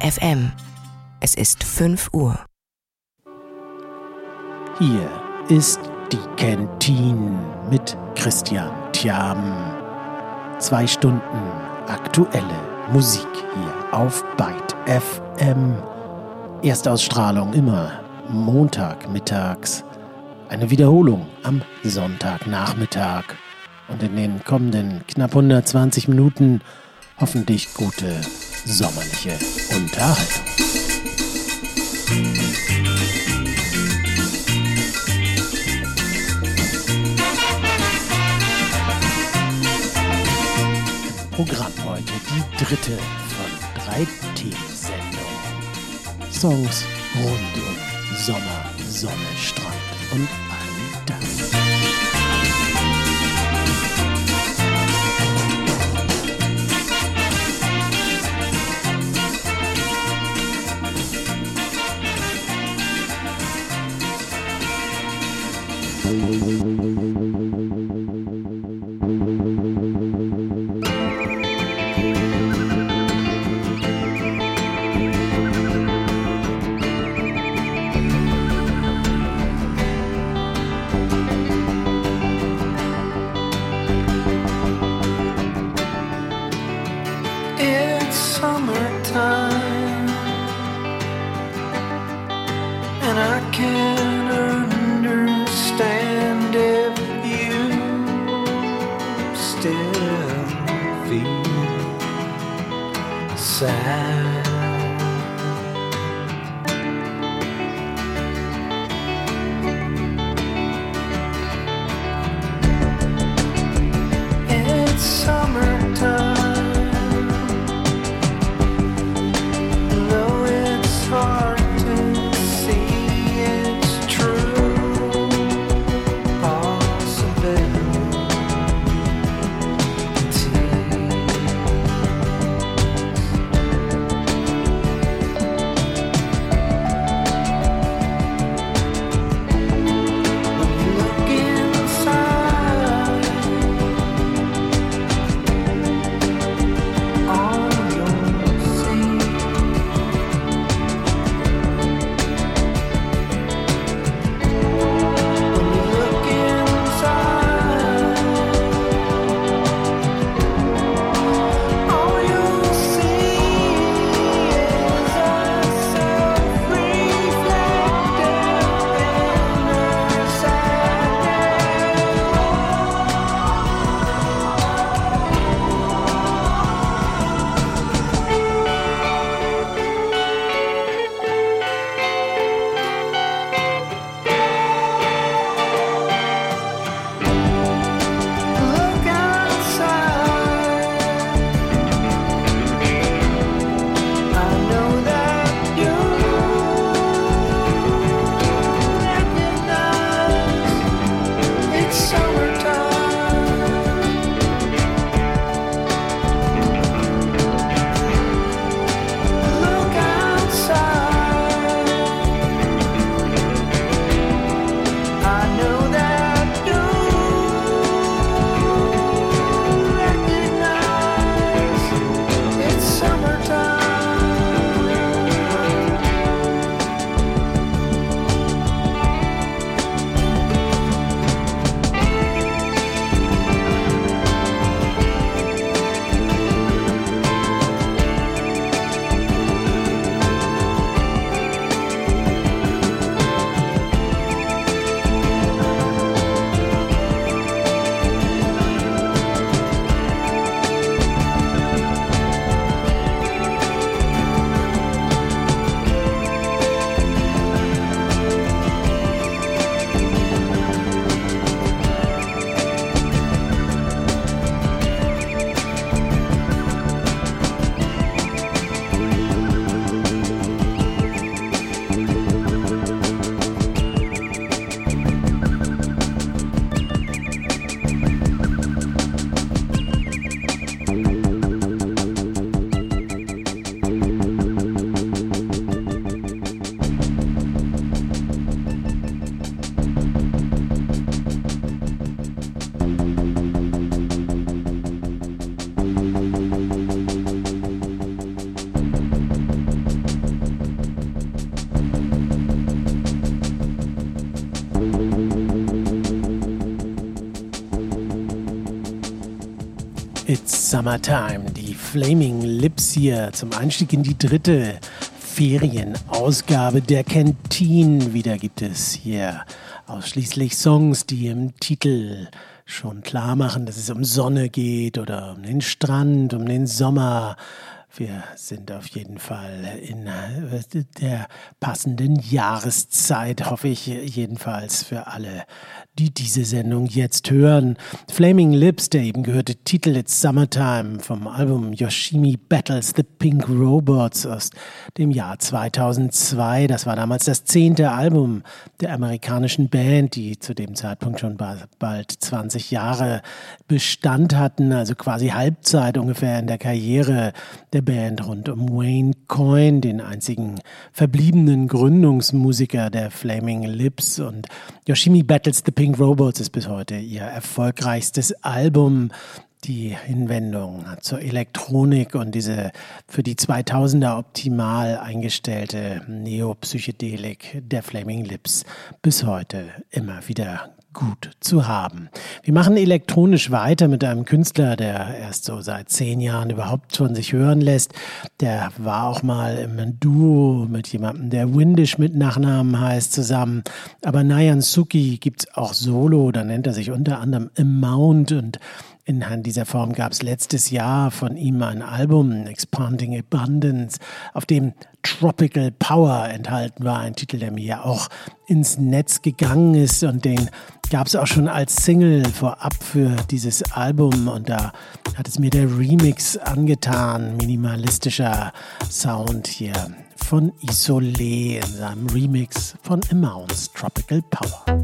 FM. Es ist 5 Uhr. Hier ist die Canteen mit Christian Thiam. 2 Stunden aktuelle Musik hier auf Byte FM. Erstausstrahlung immer Montagmittags. Eine Wiederholung am Sonntagnachmittag. Und in den kommenden knapp 120 Minuten hoffentlich gute sommerliche Unterhaltung. Programm heute die 3. von 3 Themensendungen. Songs rund um Sommer, Sonne, Strand und all das. Summertime. Die Flaming Lips hier zum Einstieg in die dritte Ferienausgabe der Canteen. Wieder gibt es hier ausschließlich Songs, die im Titel schon klar machen, dass es um Sonne geht oder um den Strand, um den Sommer. Wir sind auf jeden Fall in der passenden Jahreszeit, hoffe ich jedenfalls für alle, die diese Sendung jetzt hören. Flaming Lips, der eben gehörte Titel It's Summertime vom Album Yoshimi Battles the Pink Robots aus dem Jahr 2002. Das war damals das 10. Album der amerikanischen Band, die zu dem Zeitpunkt schon bald 20 Jahre Bestand hatten, also quasi Halbzeit ungefähr in der Karriere der Band rund um Wayne Coyne, den einzigen verbliebenen Gründungsmusiker der Flaming Lips. Und Yoshimi Battles the Pink Robots ist bis heute ihr erfolgreichstes Album. Die Hinwendung zur Elektronik und diese für die 2000er optimal eingestellte Neopsychedelik der Flaming Lips bis heute immer wieder gut zu haben. Wir machen elektronisch weiter mit einem Künstler, der erst so seit 10 Jahren überhaupt von sich hören lässt. Der war auch mal im Duo mit jemandem, der Windish mit Nachnamen heißt, zusammen. Aber Nayan Suki gibt's auch solo, da nennt er sich unter anderem Amount, und in dieser Form gab es letztes Jahr von ihm ein Album, Expanding Abundance, auf dem Tropical Power enthalten war, ein Titel, der mir ja auch ins Netz gegangen ist, und den gab es auch schon als Single vorab für dieses Album, und da hat es mir der Remix angetan, minimalistischer Sound hier von Isolé in seinem Remix von Amounts Tropical Power.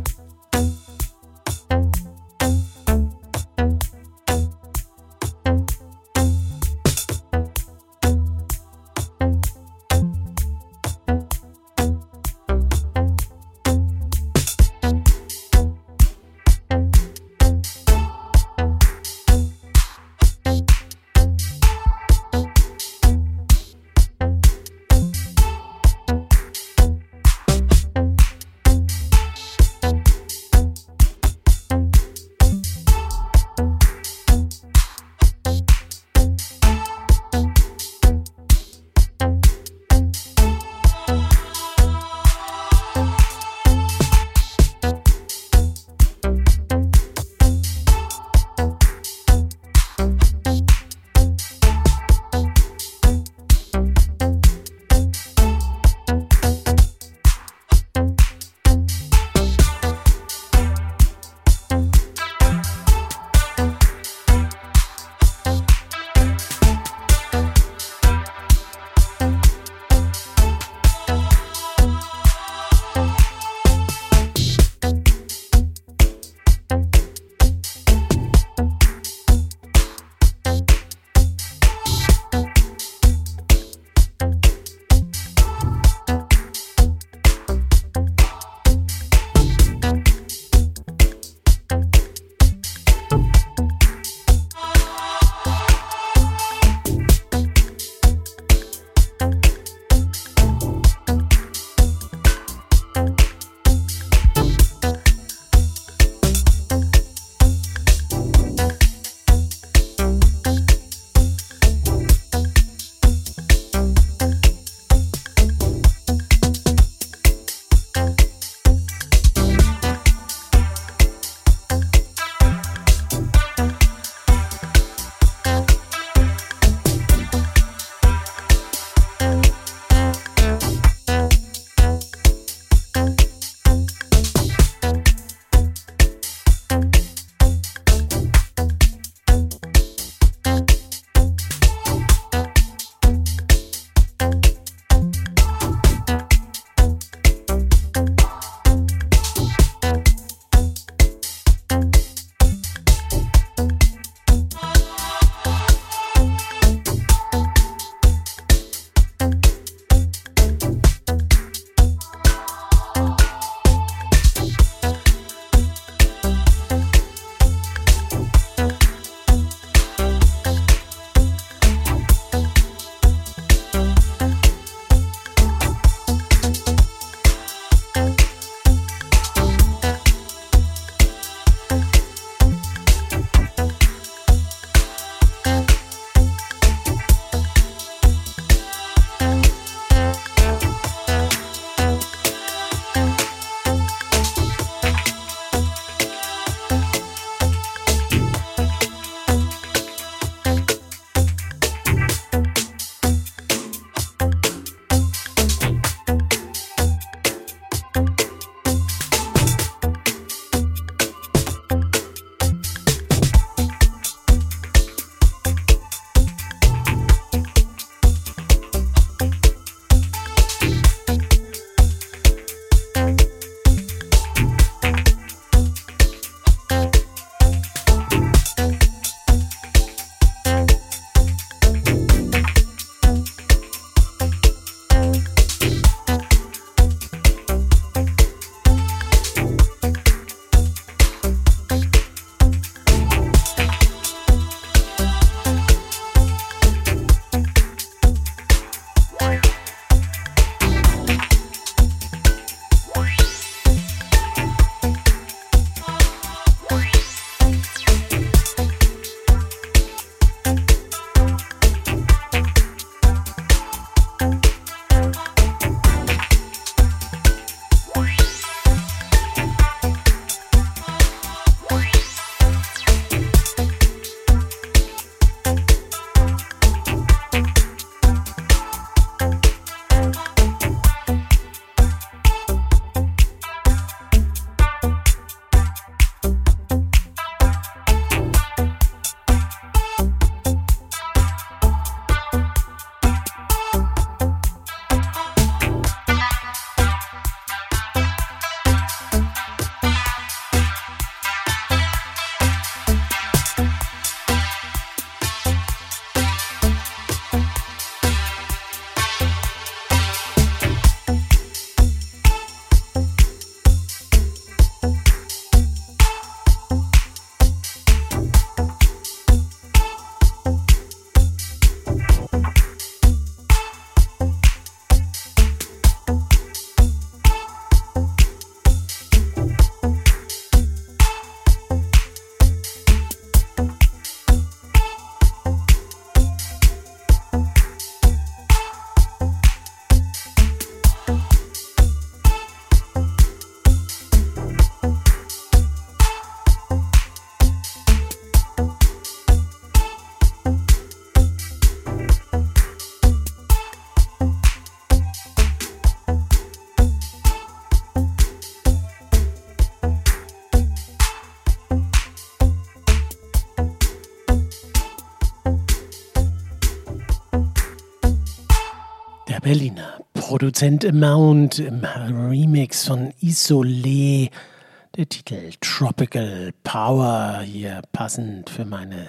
Berliner Produzent Amount im Remix von Isolé. Der Titel Tropical Power, hier passend für meine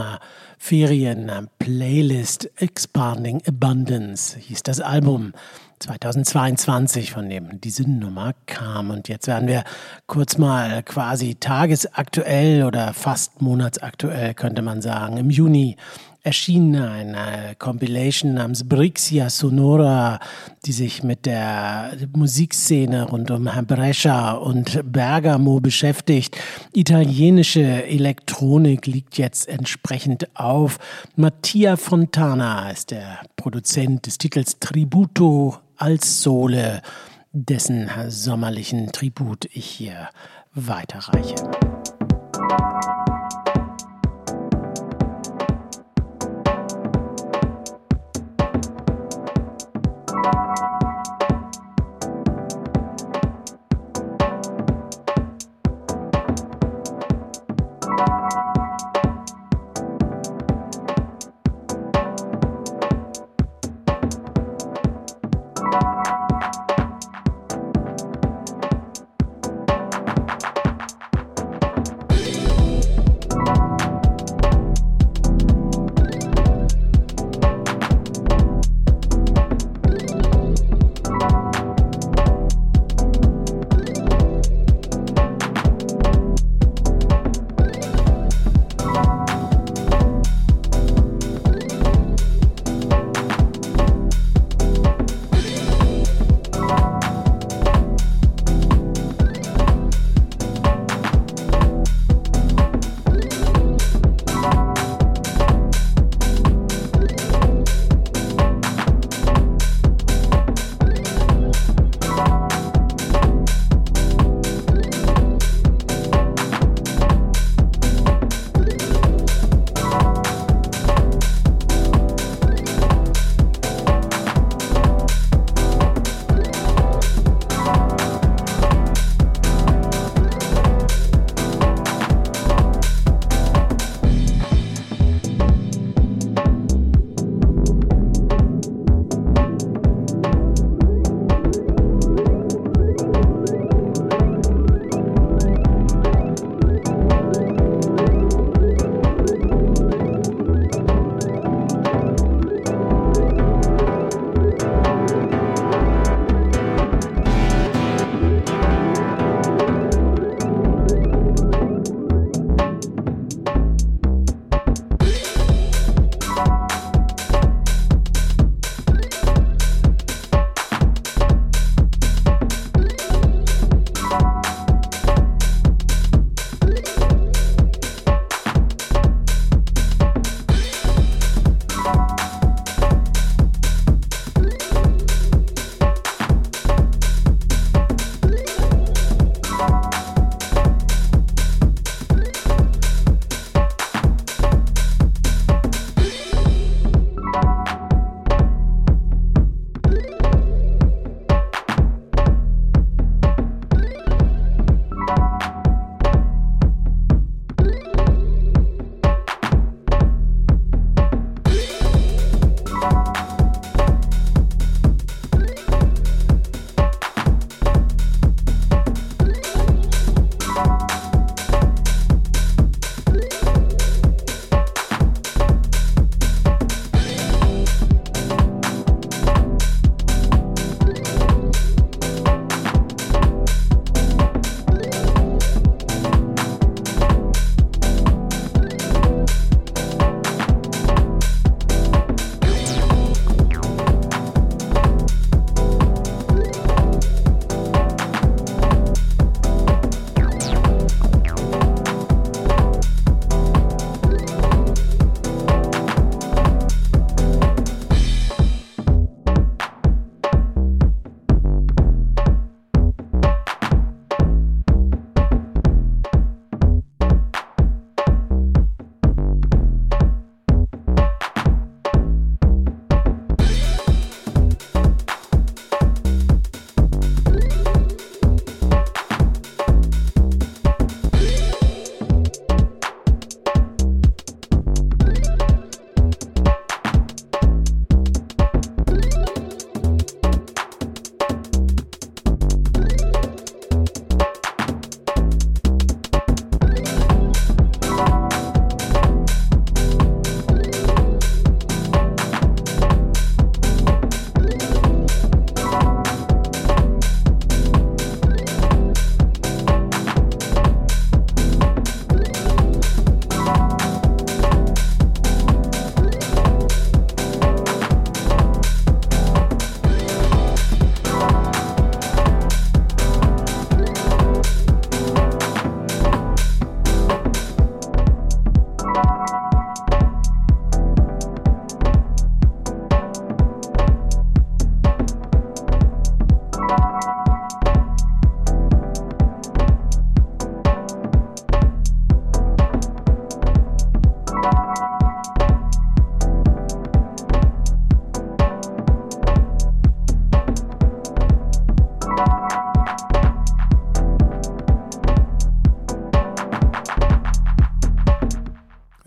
Sommerferien-Playlist. Expanding Abundance hieß das Album 2022, von dem diese Nummer kam. Und jetzt werden wir kurz mal quasi tagesaktuell oder fast monatsaktuell, könnte man sagen. Im Juni erschien eine Compilation namens Brixia Sonora, die sich mit der Musikszene rund um Brescia und Bergamo beschäftigt. Italienische Elektronik liegt jetzt entsprechend auf. Mattia Fontana ist der Produzent des Titels Tributo al Sole, dessen sommerlichen Tribut ich hier weiterreiche.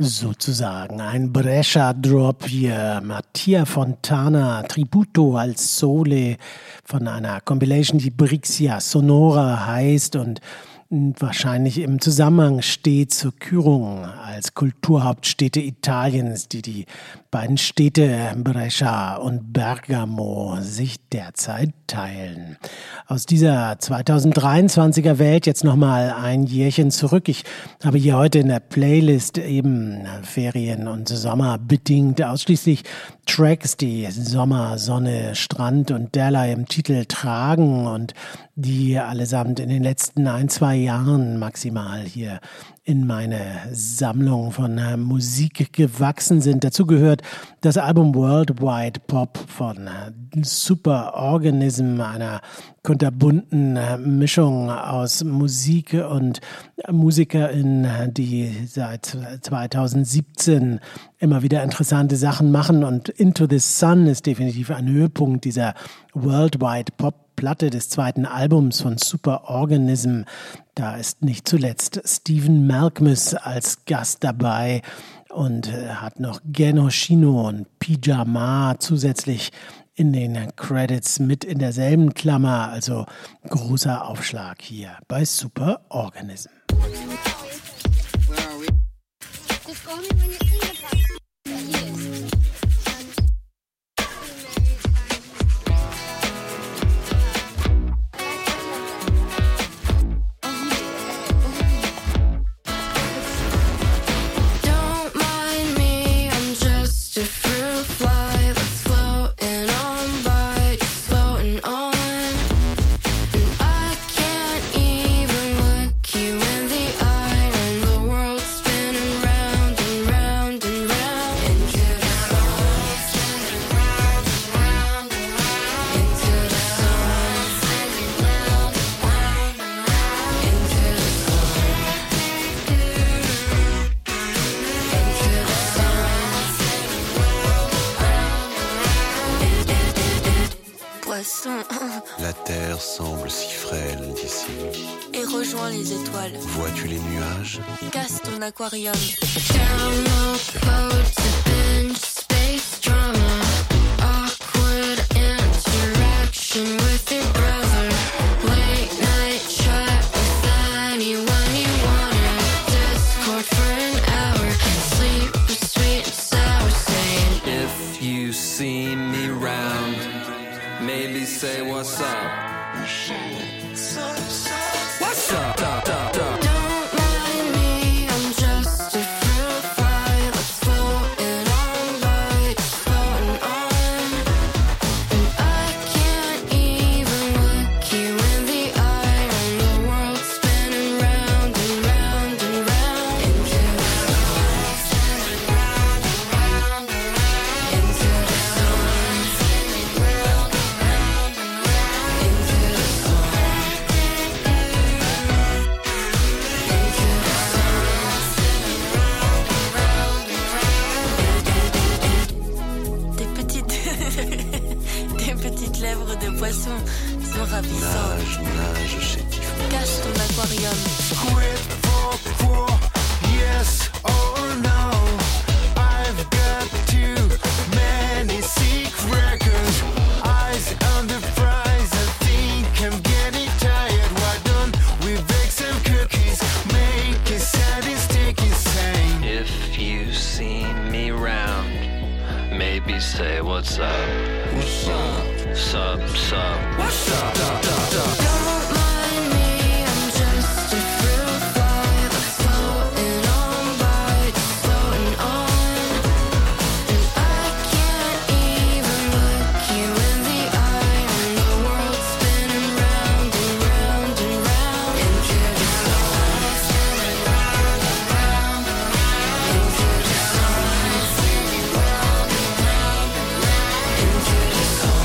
sozusagen. Ein Brescia-Drop hier. Mattia Fontana, Tributo al Sole von einer Compilation, die Brixia Sonora heißt und wahrscheinlich im Zusammenhang steht zur Kürung als Kulturhauptstädte Italiens, die die beiden Städte Brescia und Bergamo sich derzeit teilen. Aus dieser 2023er Welt jetzt nochmal ein Jährchen zurück. Ich habe hier heute in der Playlist eben Ferien- und Sommer bedingt ausschließlich Tracks, die Sommer, Sonne, Strand und derlei im Titel tragen und die allesamt in den letzten 1-2 Jahren maximal hier in meine Sammlung von Musik gewachsen sind. Dazu gehört das Album Worldwide Pop von Superorganism, einer kunterbunten Mischung aus Musik und MusikerInnen, die seit 2017 immer wieder interessante Sachen machen, und Into the Sun ist definitiv ein Höhepunkt dieser Worldwide Pop Platte des zweiten Albums von Superorganism. Da ist nicht zuletzt Stephen Malkmus als Gast dabei und hat noch Gen Hoshino und Pyjama zusätzlich in den Credits mit in derselben Klammer. Also großer Aufschlag hier bei Superorganism. La terre semble si frêle d'ici. Et rejoins les étoiles. Vois-tu les nuages? Casse ton aquarium. Download code to binge space drama. Awkward interaction with your brother. Late night chat with anyone you wanna. Discord for an hour. Sleep with sweet and sour saying, if you see me round, maybe say what's up. What's up? don't mind me, I'm just a fruit fly that's floating on by, floating on. And I can't even look you in the eye, and the world's spinning round and round and round. Into the sun, spinning round and round and round. Into the sun, spinning round and round and round. Into the sun. Tes petites lèvres de poisson sont ravissantes. Nage chez Tiffany. Cache ton aquarium. Quid pro quo, yes or no? I've got too many secrets. Eyes on the prize, I think I'm getting tired. Why don't we bake some cookies? Make it sadistic insane. If you see me round, maybe say what's up. What's up? Sup. What's up? Don't mind me, I'm just a fruit fly that's floating on by, floating on. And I can't even look you in the eye, and the world's spinning round and round and round. Into the sun, spinning round and round and round. Into the sun, spinning round and round and round. Into the sun.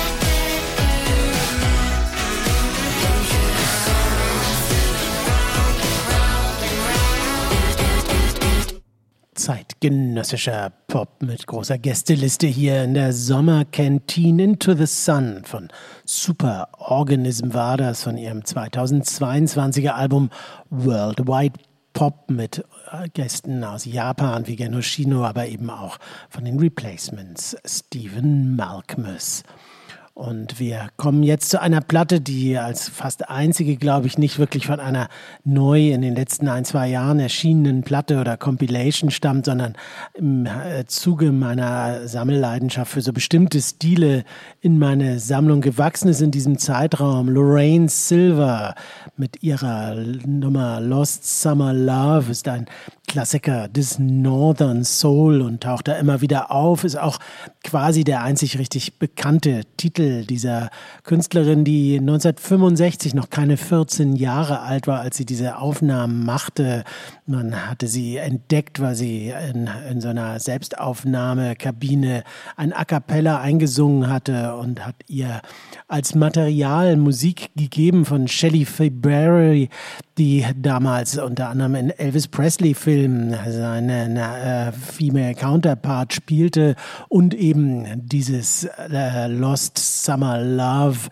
Zeitgenössischer Pop mit großer Gästeliste hier in der Sommerkantine. Into the Sun von Superorganism war das, von ihrem 2022er Album Worldwide Pop mit Gästen aus Japan wie Gen Hoshino, aber eben auch von den Replacements, Stephen Malkmus. Und wir kommen jetzt zu einer Platte, die als fast einzige, glaube ich, nicht wirklich von einer neu in den letzten 1-2 Jahren erschienenen Platte oder Compilation stammt, sondern im Zuge meiner Sammelleidenschaft für so bestimmte Stile in meine Sammlung gewachsen ist in diesem Zeitraum. Lorraine Silver mit ihrer Nummer Lost Summer Love ist ein Klassiker des Northern Soul und taucht da immer wieder auf, ist auch quasi der einzig richtig bekannte Titel dieser Künstlerin, die 1965 noch keine 14 Jahre alt war, als sie diese Aufnahmen machte. Man hatte sie entdeckt, weil sie in so einer Selbstaufnahmekabine ein A Cappella eingesungen hatte und hat ihr als Material Musik gegeben von Shelley Fabares, die damals unter anderem in Elvis Presley-Filmen seine Female Counterpart spielte und eben dieses Lost Summer Love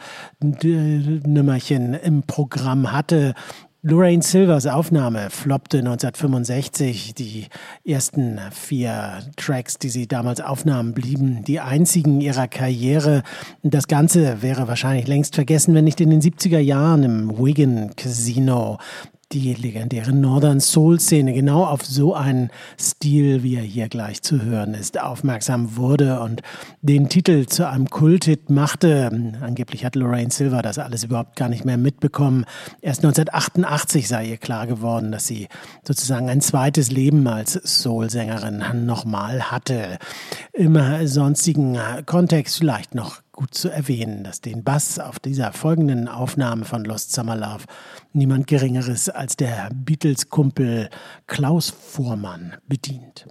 Nummerchen im Programm hatte. Lorraine Silvers Aufnahme floppte 1965. Die ersten 4 Tracks, die sie damals aufnahmen, blieben die einzigen ihrer Karriere. Das Ganze wäre wahrscheinlich längst vergessen, wenn nicht in den 70er Jahren im Wigan Casino die legendäre Northern Soul Szene genau auf so einen Stil, wie er hier gleich zu hören ist, aufmerksam wurde und den Titel zu einem Kulthit machte. Angeblich hat Lorraine Silver das alles überhaupt gar nicht mehr mitbekommen. Erst 1988 sei ihr klar geworden, dass sie sozusagen ein zweites Leben als Soul-Sängerin nochmal hatte. Im sonstigen Kontext vielleicht noch gut zu erwähnen, dass den Bass auf dieser folgenden Aufnahme von Lost Summer Love niemand Geringeres als der Beatles-Kumpel Klaus Voormann bedient.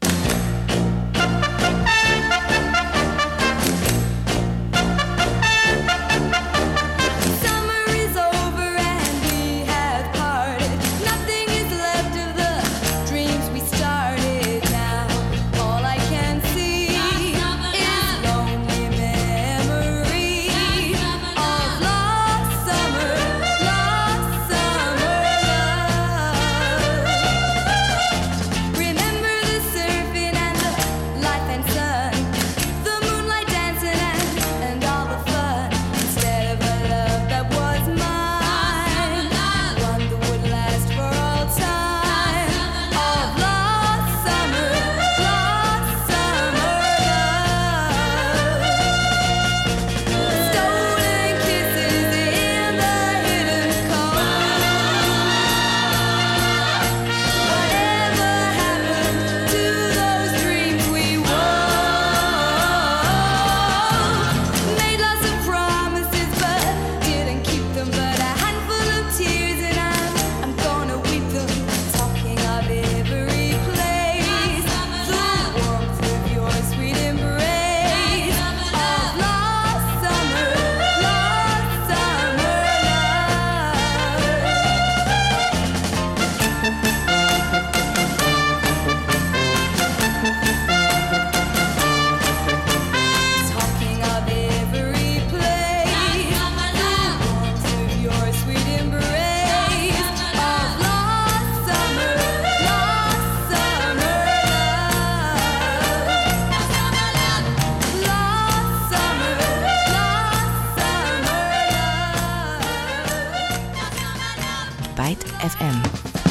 Byte FM.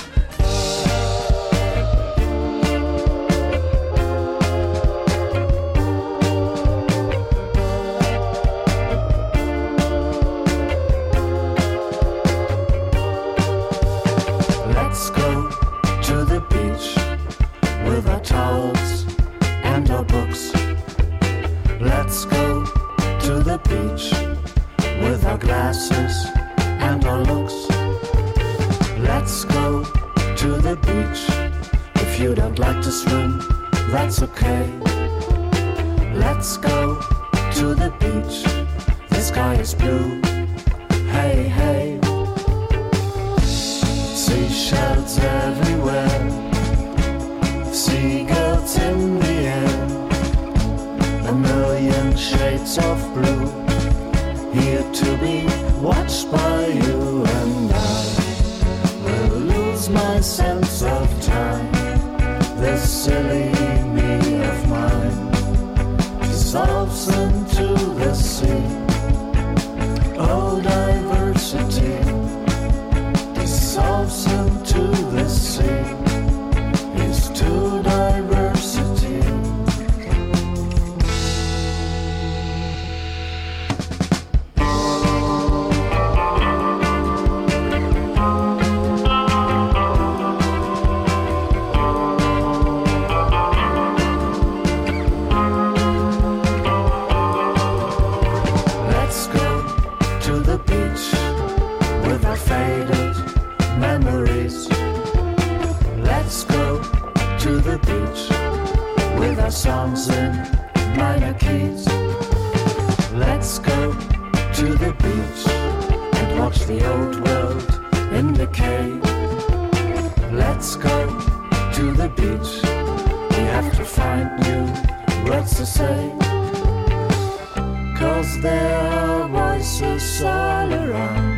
Let's go to the beach with our towels and our books. Let's go to the beach with our glasses and our looks. Let's go to the beach. If you don't like to swim, that's okay. Let's go to the beach. The sky is blue. Hey, hey. Seashells everywhere. Seagulls in the air. A million shades of blue. Here to be watched by you and I will lose my sense of time. This silly me of mine dissolves into the sea. Oh, diversity dissolves into the sea. Is to diversity. Let's go to the beach with our faded memories. Let's go to the beach with our songs in minor keys. Let's go to the beach and watch the old world in decay. Let's go to the beach. We have to find new words to say. 'Cause there are voices all around.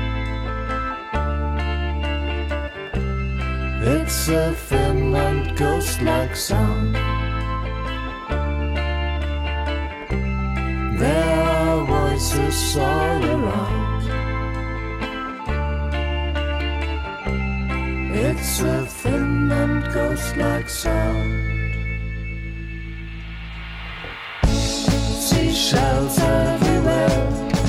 It's a thin and ghost-like sound. There are voices all around. It's a thin and ghost-like sound. Seashells everywhere,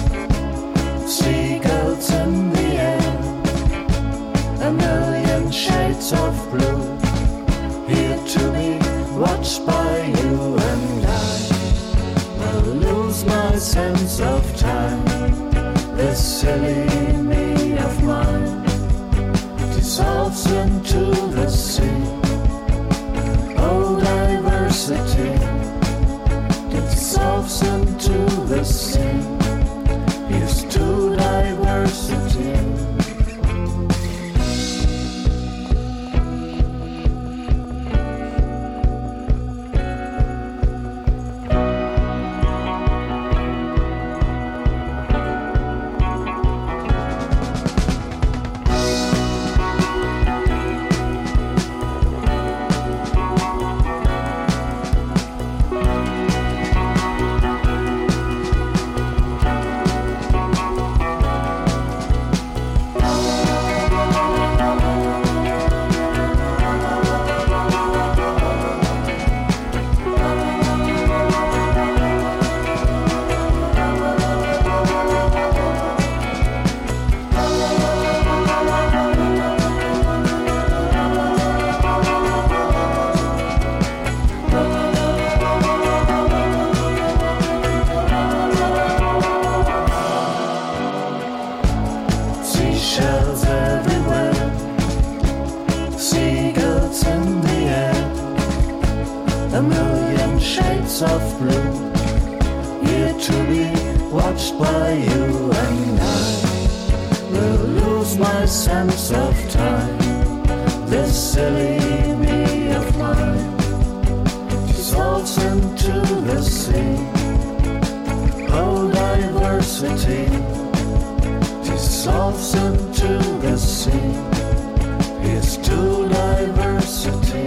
seagulls in the air, a million shades of blue, here to be watched by you and I. Will lose my sense of time. This silly me of mine dissolves into the sea. Oh, diversity dissolves into the sea. Here's to diversity. Seashells everywhere, seagulls in the air, a million shades of blue, here to be watched by you and I. Will lose my sense of time. This silly me of mine dissolves into the sea. Oh, diversity dissolves into the sea. Here's to diversity.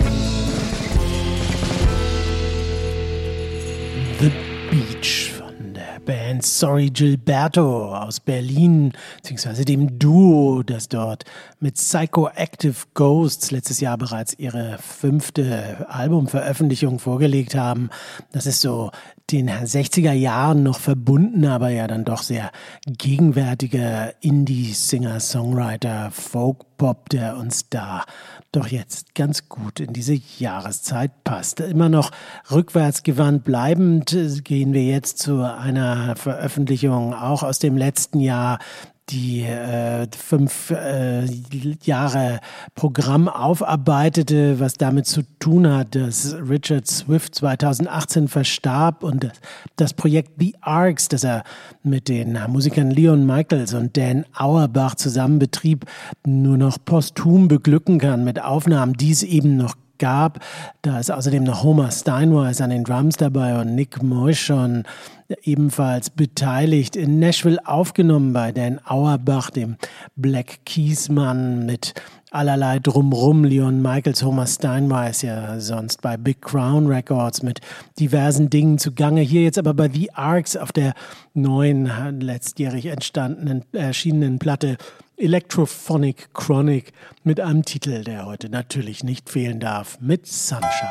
The Beach von der Band Sorry Gilberto aus Berlin, beziehungsweise dem Duo, das dort mit Psychoactive Ghosts letztes Jahr bereits ihre 5. Albumveröffentlichung vorgelegt haben. Das ist so den 60er Jahren noch verbunden, aber ja dann doch sehr gegenwärtiger Indie-Singer-Songwriter, Folk-Pop, der uns da doch jetzt ganz gut in diese Jahreszeit passt. Immer noch rückwärtsgewandt bleibend gehen wir jetzt zu einer Veröffentlichung auch aus dem letzten Jahr, die 5 Jahre Programm aufarbeitete, was damit zu tun hat, dass Richard Swift 2018 verstarb und das Projekt The Arcs, das er mit den Musikern Leon Michaels und Dan Auerbach zusammen betrieb, nur noch posthum beglücken kann mit Aufnahmen, die es eben noch gab. Da ist außerdem noch Homer Steinweiss an den Drums dabei und Nick Moishon ebenfalls beteiligt. In Nashville aufgenommen bei Dan Auerbach, dem Black Keys Mann, mit allerlei drumrum. Leon Michaels, Homer Steinweiss ja sonst bei Big Crown Records mit diversen Dingen zugange. Hier jetzt aber bei The Arcs auf der neuen, letztjährig erschienenen Platte Electrophonic Chronic mit einem Titel, der heute natürlich nicht fehlen darf, mit Sunshine.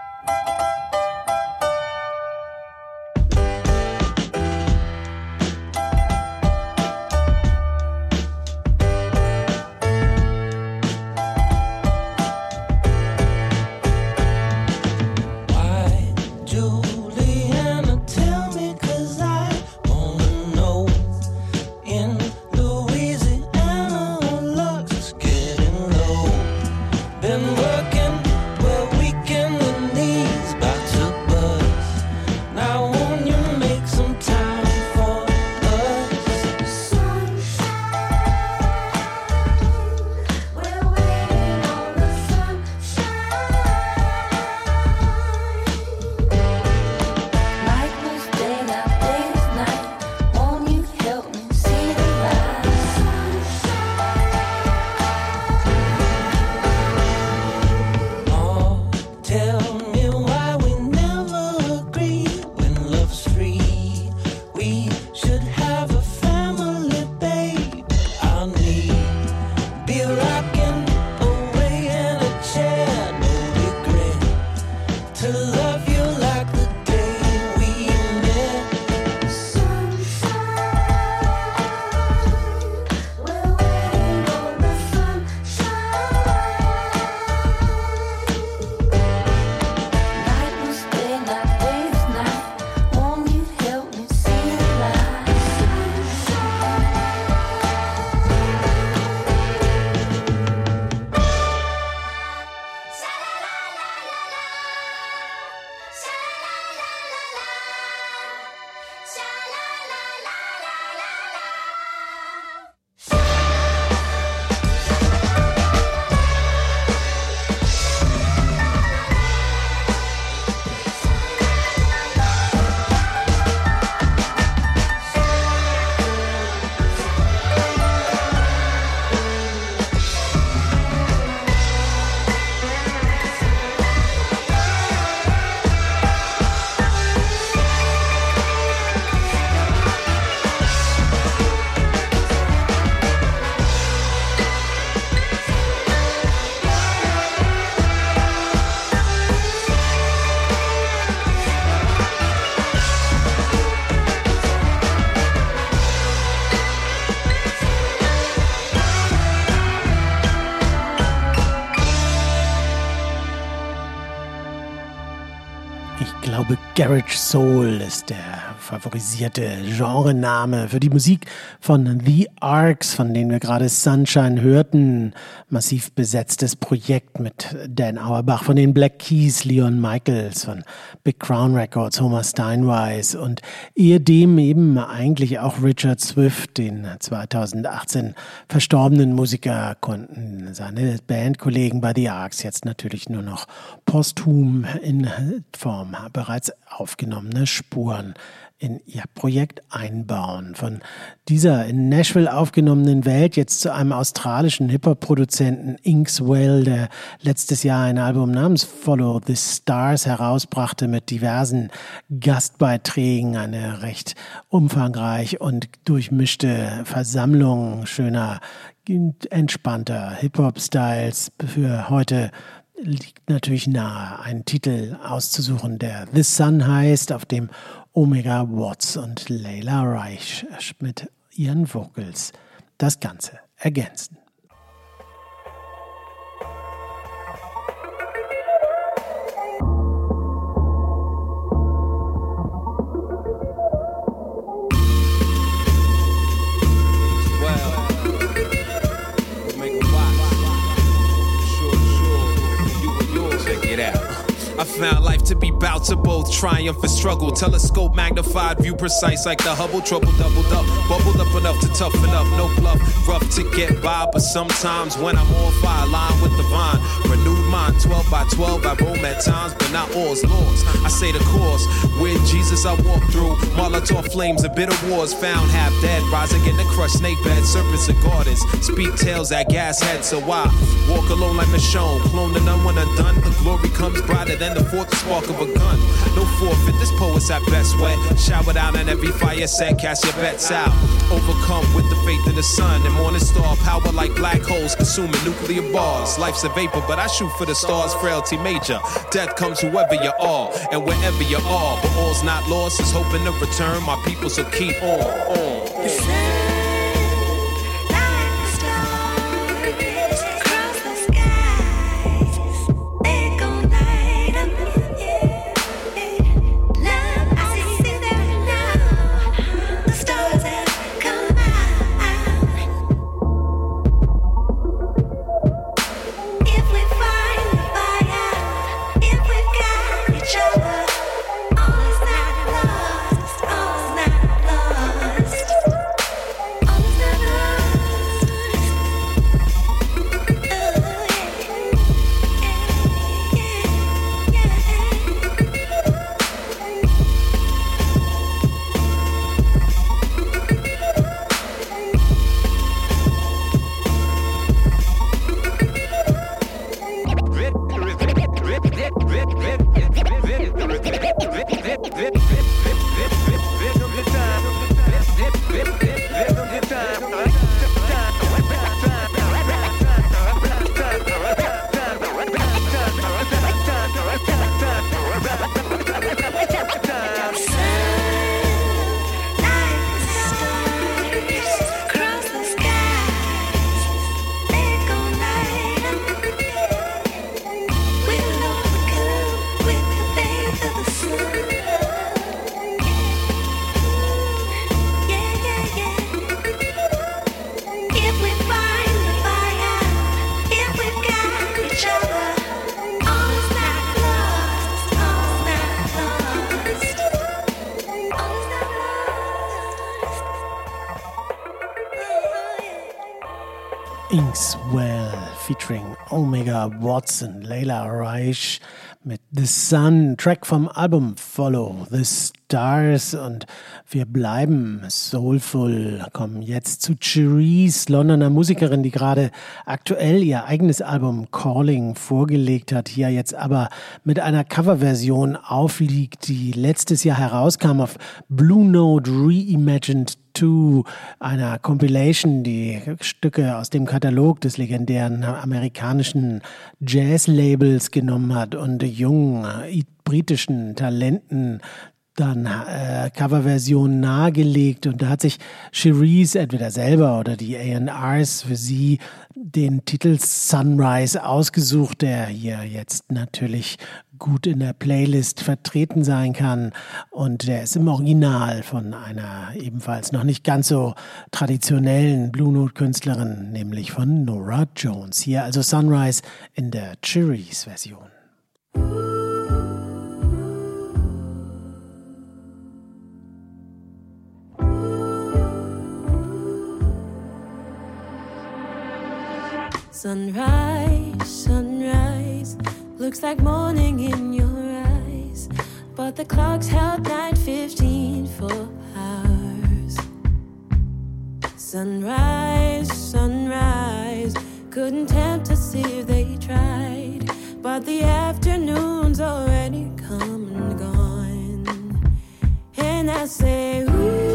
Garage Soul ist der favorisierte Genrename für die Musik von The Arcs, von denen wir gerade Sunshine hörten. Massiv besetztes Projekt mit Dan Auerbach von den Black Keys, Leon Michaels von Big Crown Records, Homer Steinweiss und ehedem eben eigentlich auch Richard Swift, den 2018 verstorbenen Musiker, konnten seine Bandkollegen bei The Arcs jetzt natürlich nur noch posthum in Form bereits aufgenommene Spuren in ihr Projekt einbauen. Von dieser in Nashville aufgenommenen Welt jetzt zu einem australischen Hip-Hop-Produzenten Inkswell, der letztes Jahr ein Album namens Follow the Stars herausbrachte mit diversen Gastbeiträgen, eine recht umfangreich und durchmischte Versammlung schöner, entspannter Hip-Hop-Styles. Für heute liegt natürlich nahe, einen Titel auszusuchen, der The Sun heißt, auf dem Omega Watts und Layla Reich mit ihren Vocals das Ganze ergänzen. I found life to be bouts of both triumph and struggle. Telescope magnified, view precise like the Hubble. Trouble doubled up, bubbled up enough to toughen up. No bluff, rough to get by, but sometimes when I'm on fire, line with the vine. Renewed mind, 12 by 12, I roam at times, but not all's lost. I say the course, with Jesus I walk through. Molotov flames and bitter wars, found half dead. Rise again to crush snake beds, serpents and gardens. Speak tales at gas head, so I walk alone like Michonne. Clone to none when I'm done. The glory comes brighter than the fourth spark of a gun. No forfeit, this poet's at best wet. Shower down on every fire set, cast your bets out. Overcome with the faith in the sun and morning star. Power like black holes consuming nuclear bars. Life's a vapor, but I shoot for the stars. Frailty major, death comes whoever you are and wherever you are. But all's not lost, is hoping to return. My people, so keep on. The sun, like the stars, across the skies, they gon' light up. Love, I see them now. The stars have come out. If we find the fire, if we've got each other, all is not lost, all is not lost. All is not lost. Inkswell featuring Omega Watson, Layla Reich mit The Sun, Track vom Album Follow the Stars, und wir bleiben soulful, kommen jetzt zu Cherise, Londoner Musikerin, die gerade aktuell ihr eigenes Album Calling vorgelegt hat, hier jetzt aber mit einer Coverversion aufliegt, die letztes Jahr herauskam auf Blue Note Reimagined 2, einer Compilation, die Stücke aus dem Katalog des legendären amerikanischen Jazz-Labels genommen hat und jungen britischen Talenten dann Coverversionen nahegelegt, und da hat sich Cherise entweder selber oder die A&Rs für sie den Titel Sunrise ausgesucht, der hier jetzt natürlich gut in der Playlist vertreten sein kann, und der ist im Original von einer ebenfalls noch nicht ganz so traditionellen Blue Note Künstlerin, nämlich von Norah Jones. Hier also Sunrise in der Cherise Version. Sunrise, sunrise, looks like morning in your eyes, but the clock's held 9:15 for hours. Sunrise, sunrise, couldn't tempt to see if they tried, but the afternoon's already come and gone, and I say, ooh.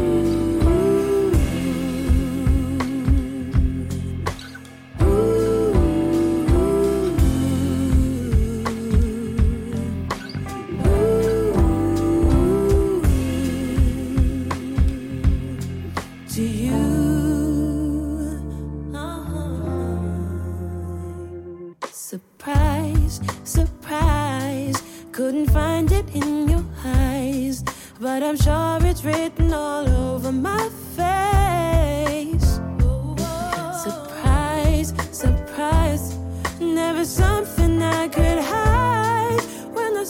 Couldn't find it in your eyes, but I'm sure it's written all over my face. Surprise, surprise, never something I could hide. When the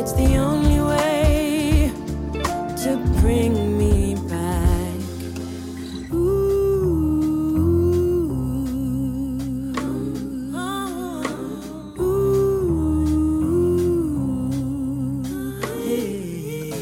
It's the only way to bring me back. Ooh, hey.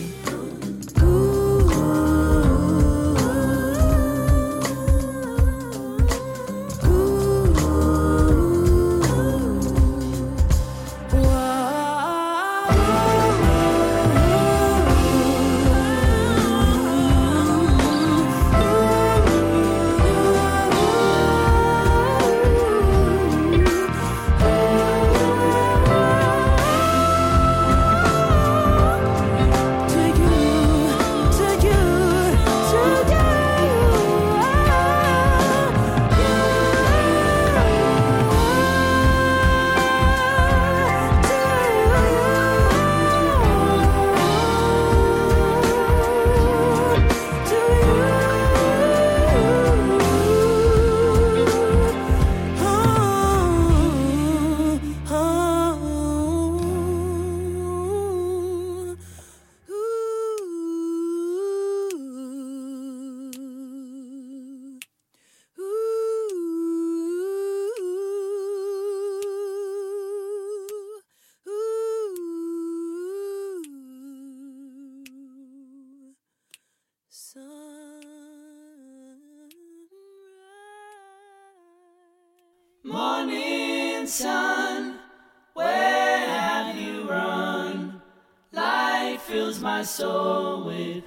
Morning sun, where have you run? Light fills my soul with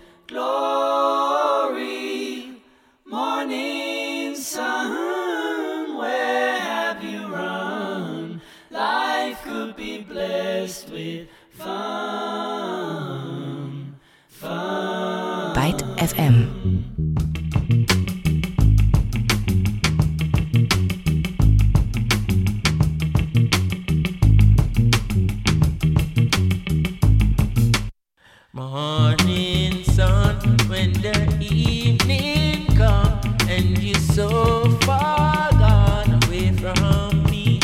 glory. Morning sun, where have you run? Life could be blessed with fun. Byte FM. Morning sun, when the evening come and you're so far gone away from me.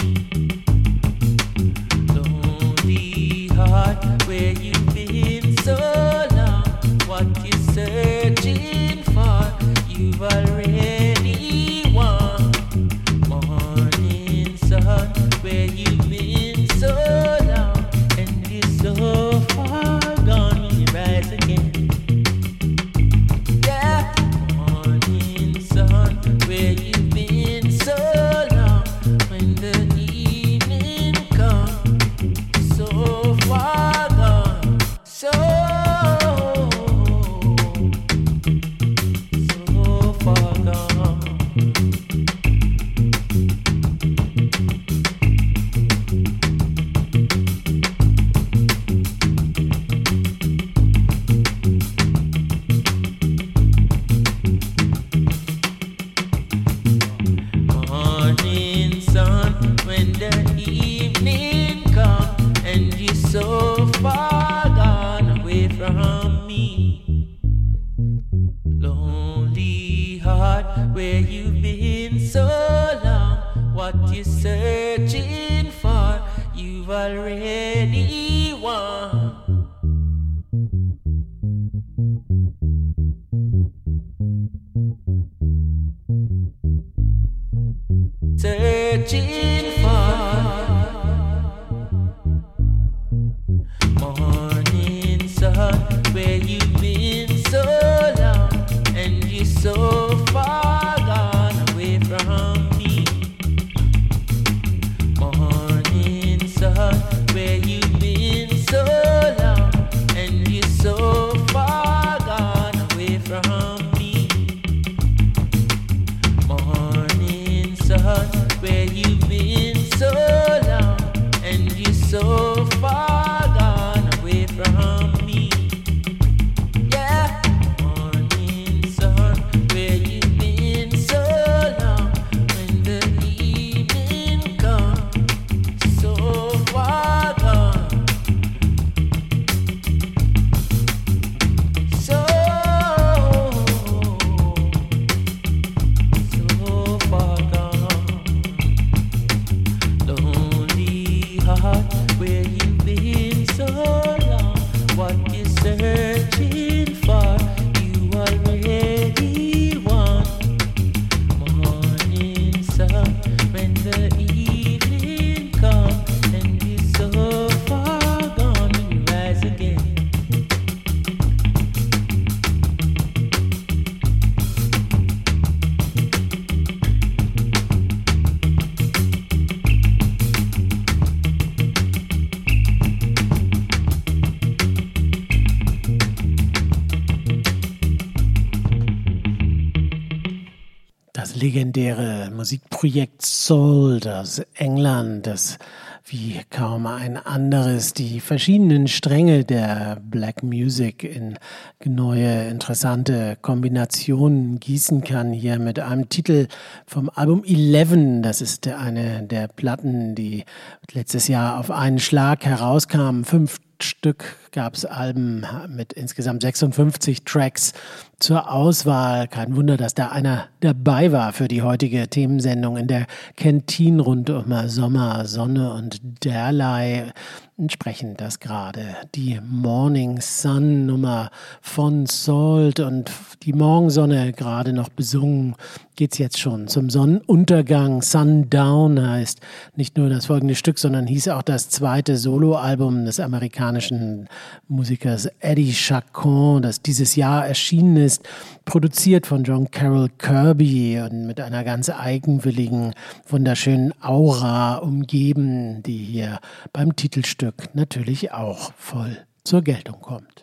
Lonely heart, where you've been so long, what you searching for, you've already won. Morning sun, where you've been so long and you're so far gone, rise again. Yeah, morning sun, where you've been so long, when the evening comes, so far gone, so far gone. Morning sun, when the evening comes and you're so far gone away from me. Lonely heart, where you've been so long, what you searching for, you've already won. Searching for morning sun, where you've been so long and you're so far gone away from me. Morning sun, where you've been so legendäre Musikprojekt Soul aus England, das wie kaum ein anderes die verschiedenen Stränge der Black Music in neue, interessante Kombinationen gießen kann. Hier mit einem Titel vom Album 11. Das ist eine der Platten, die letztes Jahr auf einen Schlag herauskamen. 5 Stück gab es Alben mit insgesamt 56 Tracks zur Auswahl. Kein Wunder, dass da einer dabei war für die heutige Themensendung in der Kantine rund um Sommer, Sonne und derlei. Entsprechend das gerade die Morning Sun Nummer von Salt und die Morgensonne gerade noch besungen, geht's jetzt schon zum Sonnenuntergang. Sundown heißt nicht nur das folgende Stück, sondern hieß auch das zweite Soloalbum des amerikanischen Musikers Eddie Chacon, das dieses Jahr erschienen ist, produziert von John Carroll Kirby und mit einer ganz eigenwilligen, wunderschönen Aura umgeben, die hier beim Titelstück natürlich auch voll zur Geltung kommt.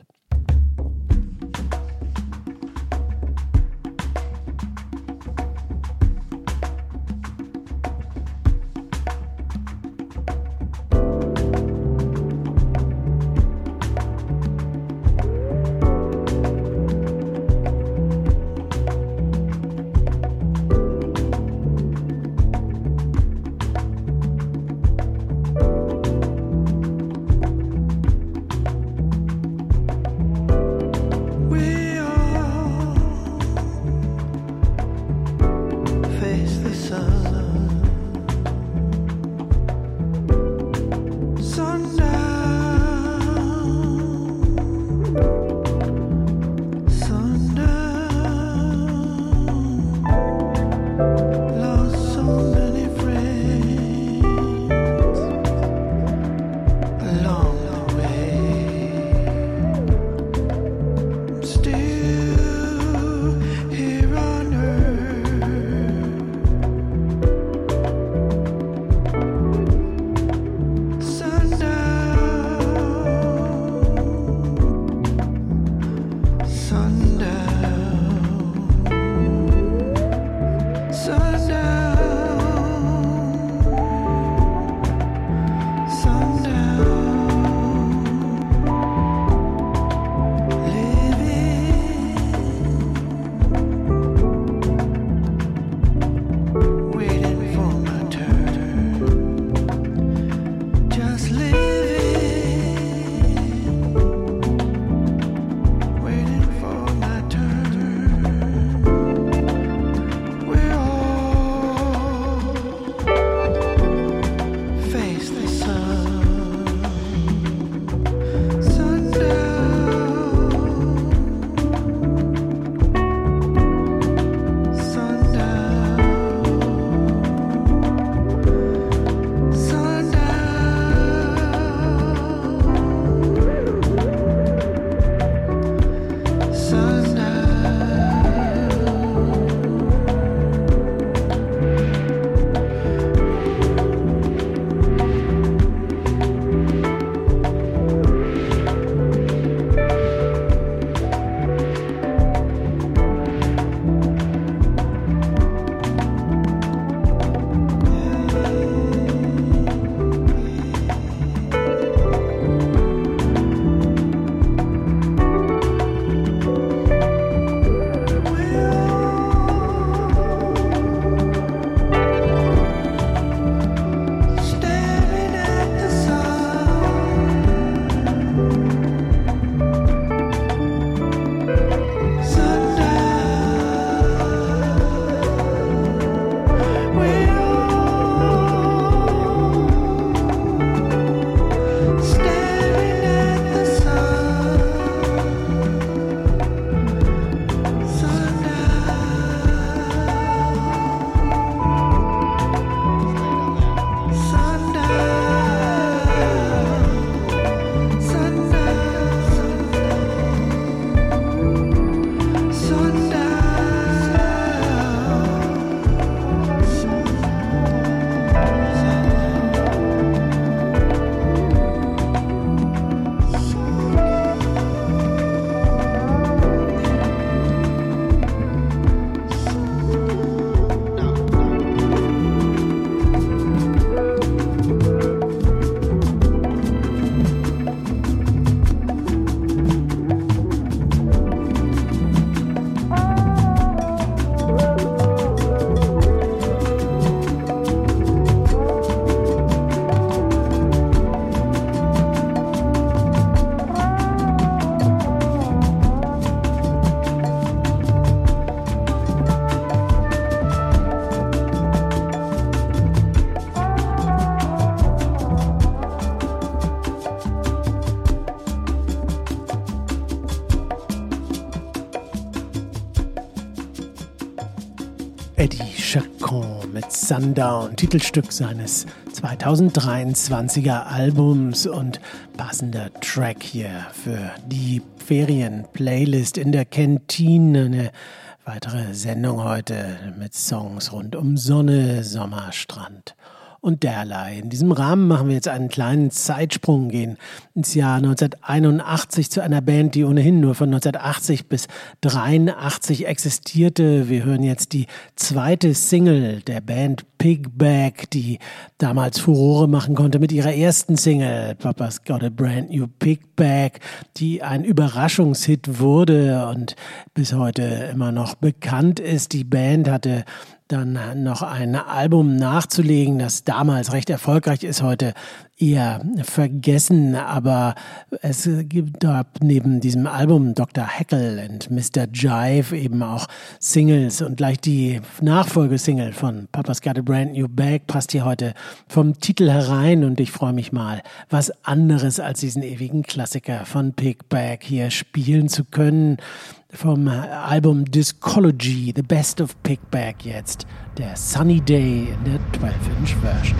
Eddie Chacon mit Sundown, Titelstück seines 2023er Albums und passender Track hier für die Ferien-Playlist in der Kantine. Eine weitere Sendung heute mit Songs rund um Sonne, Sommer, Strand und derlei. In diesem Rahmen machen wir jetzt einen kleinen Zeitsprung, gehen ins Jahr 1981 zu einer Band, die ohnehin nur von 1980 bis 1983 existierte. Wir hören jetzt die zweite Single der Band Pigback, die damals Furore machen konnte mit ihrer ersten Single Papa's Got a Brand New Pigback, die ein Überraschungshit wurde und bis heute immer noch bekannt ist. Die Band hatte dann noch ein Album nachzulegen, das damals recht erfolgreich ist, heute eher vergessen, aber es gibt neben diesem Album Dr. Heckle and Mr. Jive eben auch Singles und gleich die Nachfolgesingle von Papa's Got a Brand New Bag passt hier heute vom Titel herein und ich freue mich mal, was anderes als diesen ewigen Klassiker von Pigback hier spielen zu können. Vom Album Discology, The Best of Pigback jetzt, der Sunny Day in der 12-inch Version.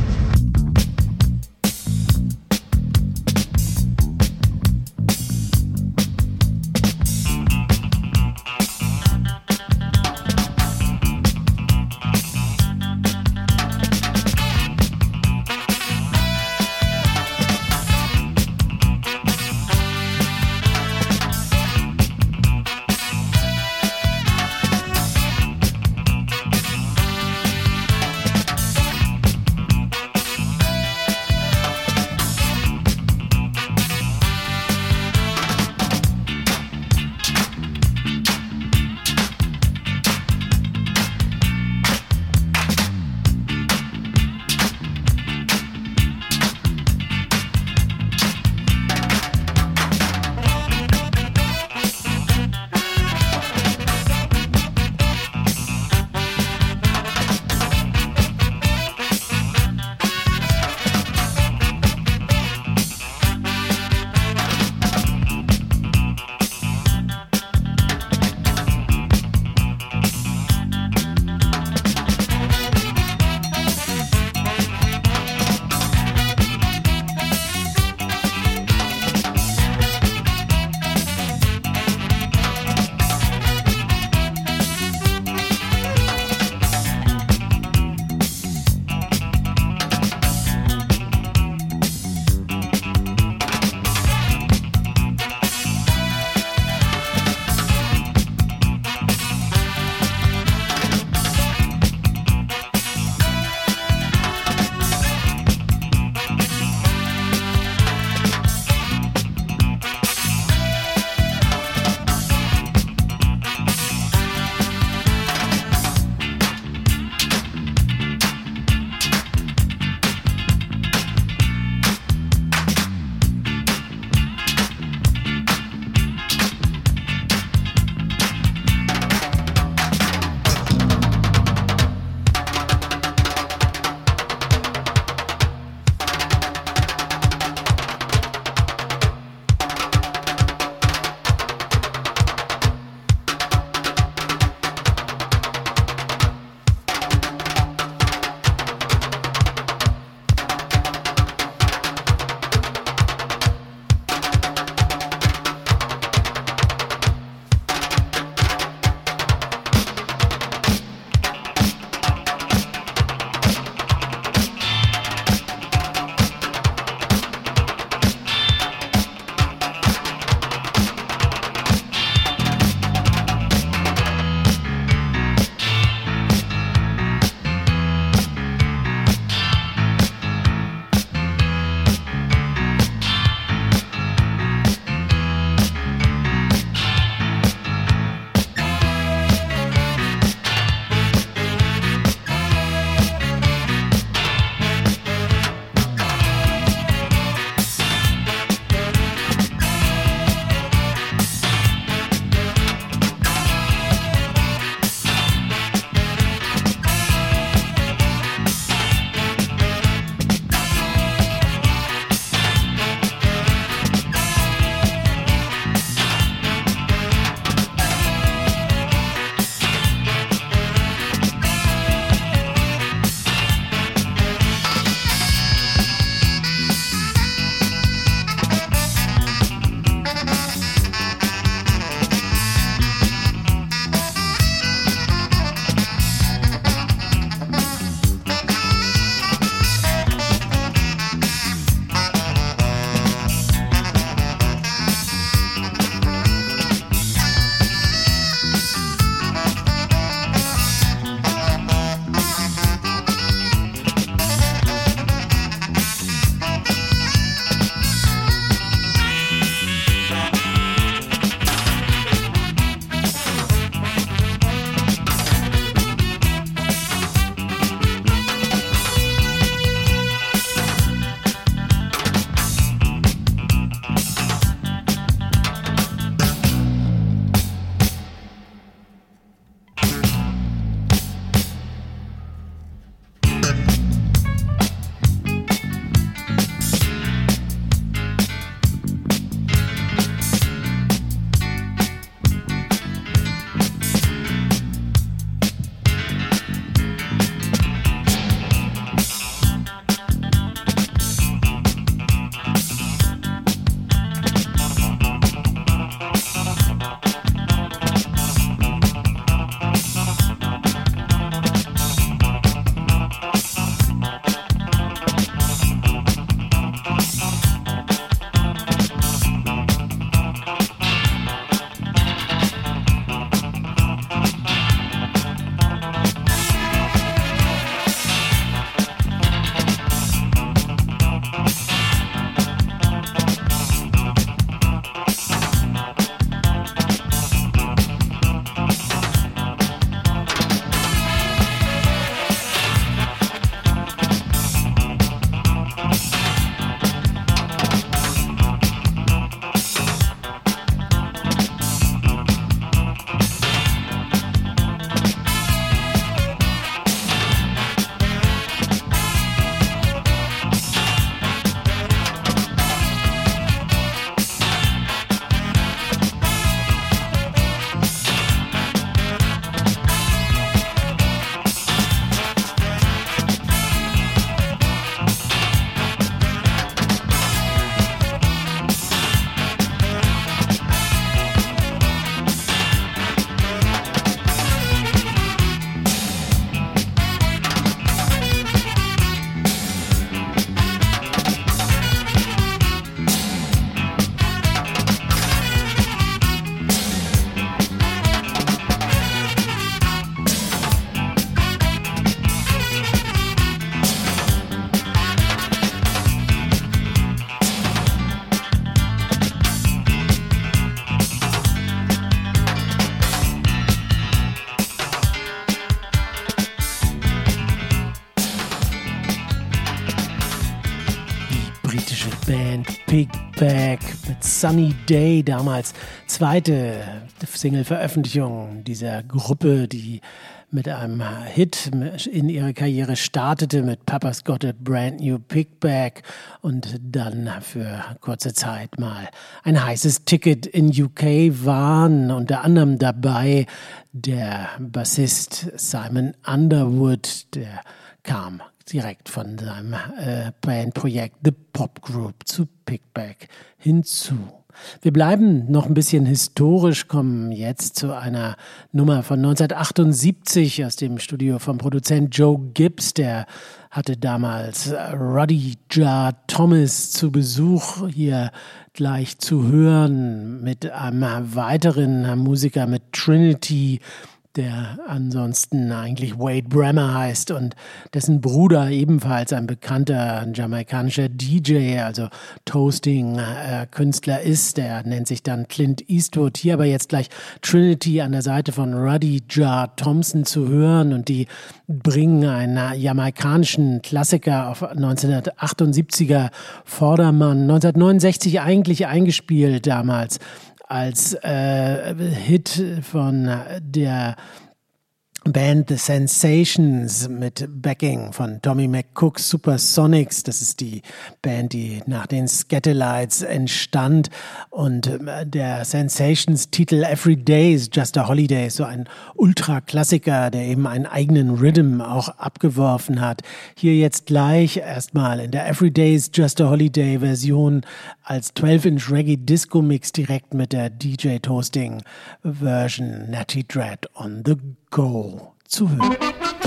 Pickback mit Sunny Day, damals zweite Single-Veröffentlichung dieser Gruppe, die mit einem Hit in ihre Karriere startete mit Papa's Got a Brand New Pickback und dann für kurze Zeit mal ein heißes Ticket in UK waren. Unter anderem dabei der Bassist Simon Underwood, der kam direkt von seinem Bandprojekt The Pop Group zu Pickback hinzu. Wir bleiben noch ein bisschen historisch, kommen jetzt zu einer Nummer von 1978 aus dem Studio vom Produzent Joe Gibbs. Der hatte damals Ruddy Jar Thomas zu Besuch, hier gleich zu hören mit einem weiteren Musiker, mit Trinity, der ansonsten eigentlich Wade Bremer heißt und dessen Bruder ebenfalls ein bekannter jamaikanischer DJ, also Toasting-Künstler ist. Der nennt sich dann Clint Eastwood. Hier aber jetzt gleich Trinity an der Seite von Ruddy Jar Thompson zu hören und die bringen einen jamaikanischen Klassiker auf 1978er Vordermann, 1969 eigentlich eingespielt damals als Hit von der Band The Sensations mit Backing von Tommy McCook's Supersonics. Das ist die Band, die nach den Skatalites entstand. Und der Sensations-Titel Every Day is Just a Holiday ist so ein Ultra-Klassiker, der eben einen eigenen Rhythm auch abgeworfen hat. Hier jetzt gleich erstmal in der Every Day is Just a Holiday Version als 12-inch Reggae Disco Mix direkt mit der DJ Toasting Version Natty Dread on the Go zu hören.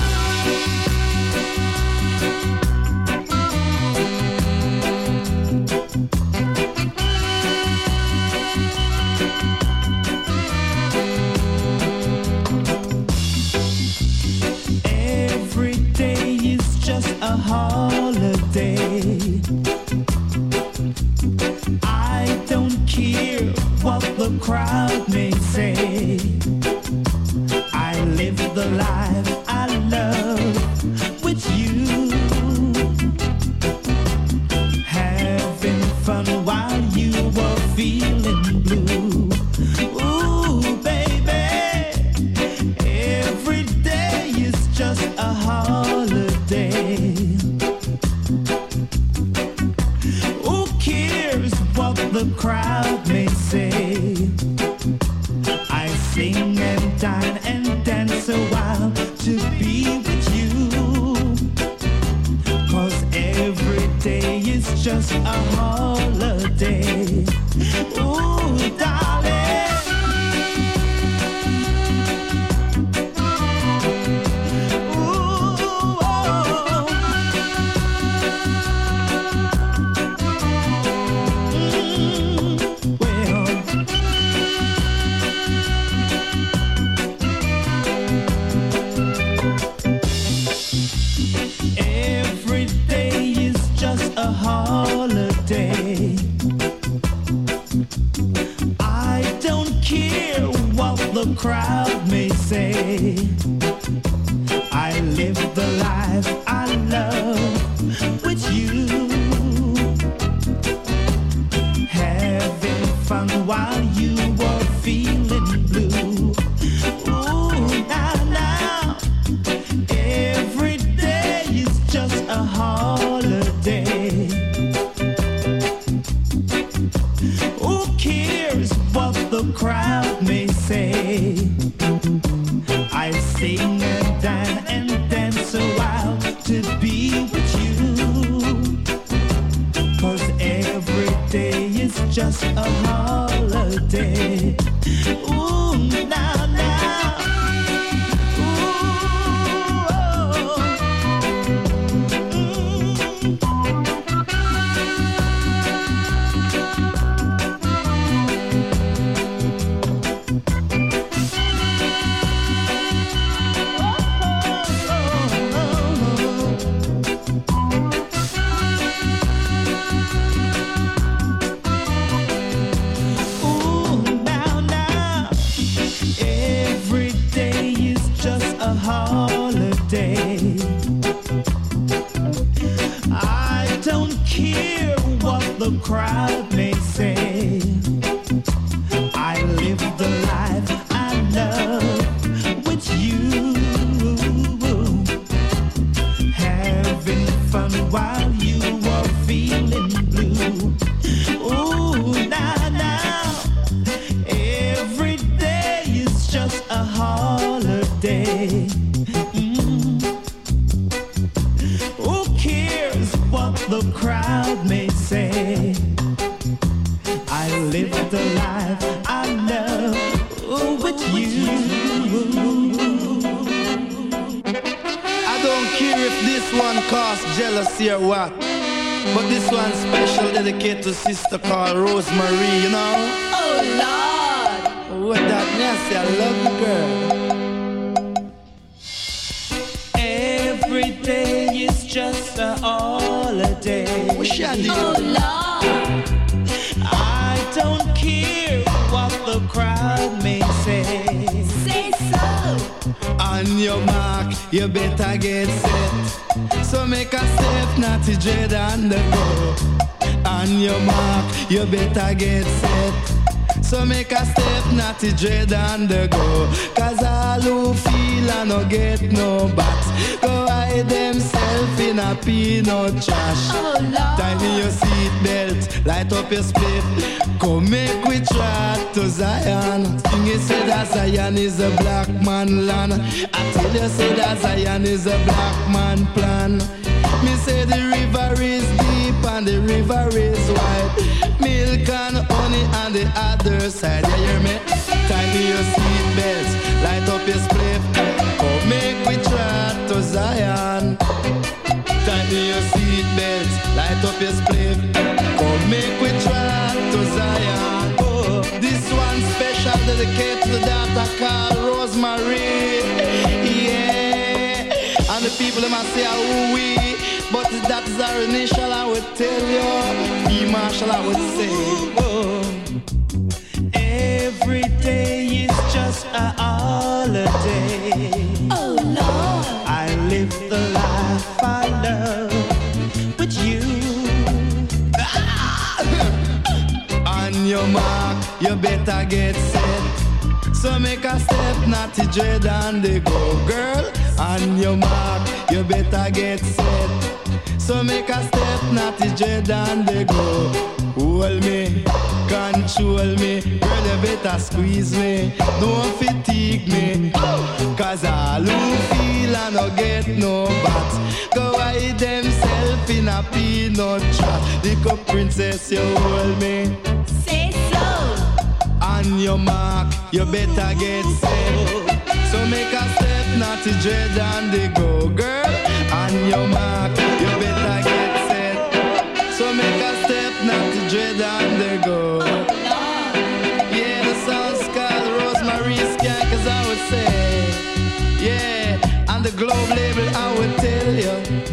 Every day is just a holiday. I don't care what the crowd may say. I live the life I love with you, having fun while you were feeling blue. Ooh, baby, every day is just a holiday. Who cares what the crowd may say? I sing and dine and dance a while to be with you, 'cause every day is just a holiday. Ooh, darling, ooh, oh. Well, every day is just a holiday. I don't care what the crowd may say. I live the life I love with you, having fun while you were feeling blue. Ooh, now, every day is just a holiday. Who cares what the crowd may say? I sing and dine and dance a while to be with you, 'cause every day is just a holiday. Ooh, now, ooh, oh. Ooh, now, jealousy or what? But this one's special, dedicated to sister called Rosemary, you know? Oh Lord! What that means, I say I love you, girl. Every day is just a holiday. What should I do? Oh Lord! I don't care what the crowd may say. Say so! On your mark, you better get set. So make a step, Natty Dread and the go. On your mark, you better get set. So make a step, Natty Dread and the go. Cause all who feel and no get no bat, go hide themselves in a peanut trash. Oh Lord! Tighten your seatbelt, light up your split. Come make we try to Zion. Sing it, say that Zion is a black man land. I tell you, say that Zion is a black man plan. Me say the river is deep and the river is wide. Milk and honey on the other side. Yeah, you hear me? Tighten your seatbelts, light up your split. Come make we try to Zion. Tighten your seatbelts, light up your split. Come make we try to Zion. Oh, this one special dedicated to the daughter called Rosemary. Yeah, and the people them a say who we, but that is our initial. I would tell you, B Marshall, I would say. Oh, every day is just a holiday. Oh Lord! I live the life I love with you. On your mark, you better get set. So make a step, Natty Dread and they go, girl. On your mark, you better get set. So make a step, Natty Dread and they go. Hold me, control me, girl, you better squeeze me. Don't fatigue me, cause all who feel and no get no bat, go hide themselves in a peanut trap. Little princess, you hold me. Say so! On your mark, you better get set. So make a step, Natty Dread and they go, girl. On your mark, you better get set. So make a step, Natty Dread and they go. Yeah, the song's called Rosemary Skank, as I would say. Yeah, and the Globe label, I would tell you.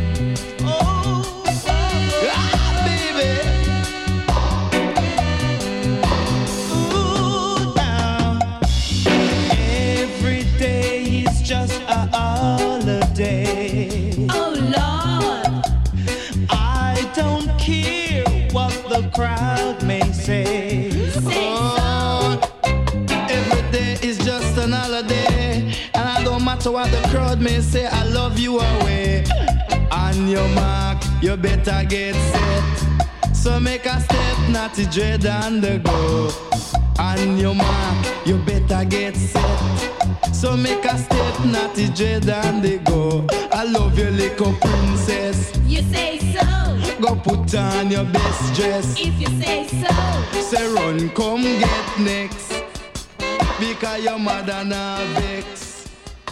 Just a holiday. Oh Lord! I don't care what the crowd may say. Oh, every day is just an holiday, and I don't matter what the crowd may say, I love you away. On your mark, you better get set. So make a step, Natty Dread and the go. On your mark, you better get set. So make a step, Natty Dread and they go. I love you, little princess. You say so! Go put on your best dress. If you say so! Say run, come get next, because your mother na vex.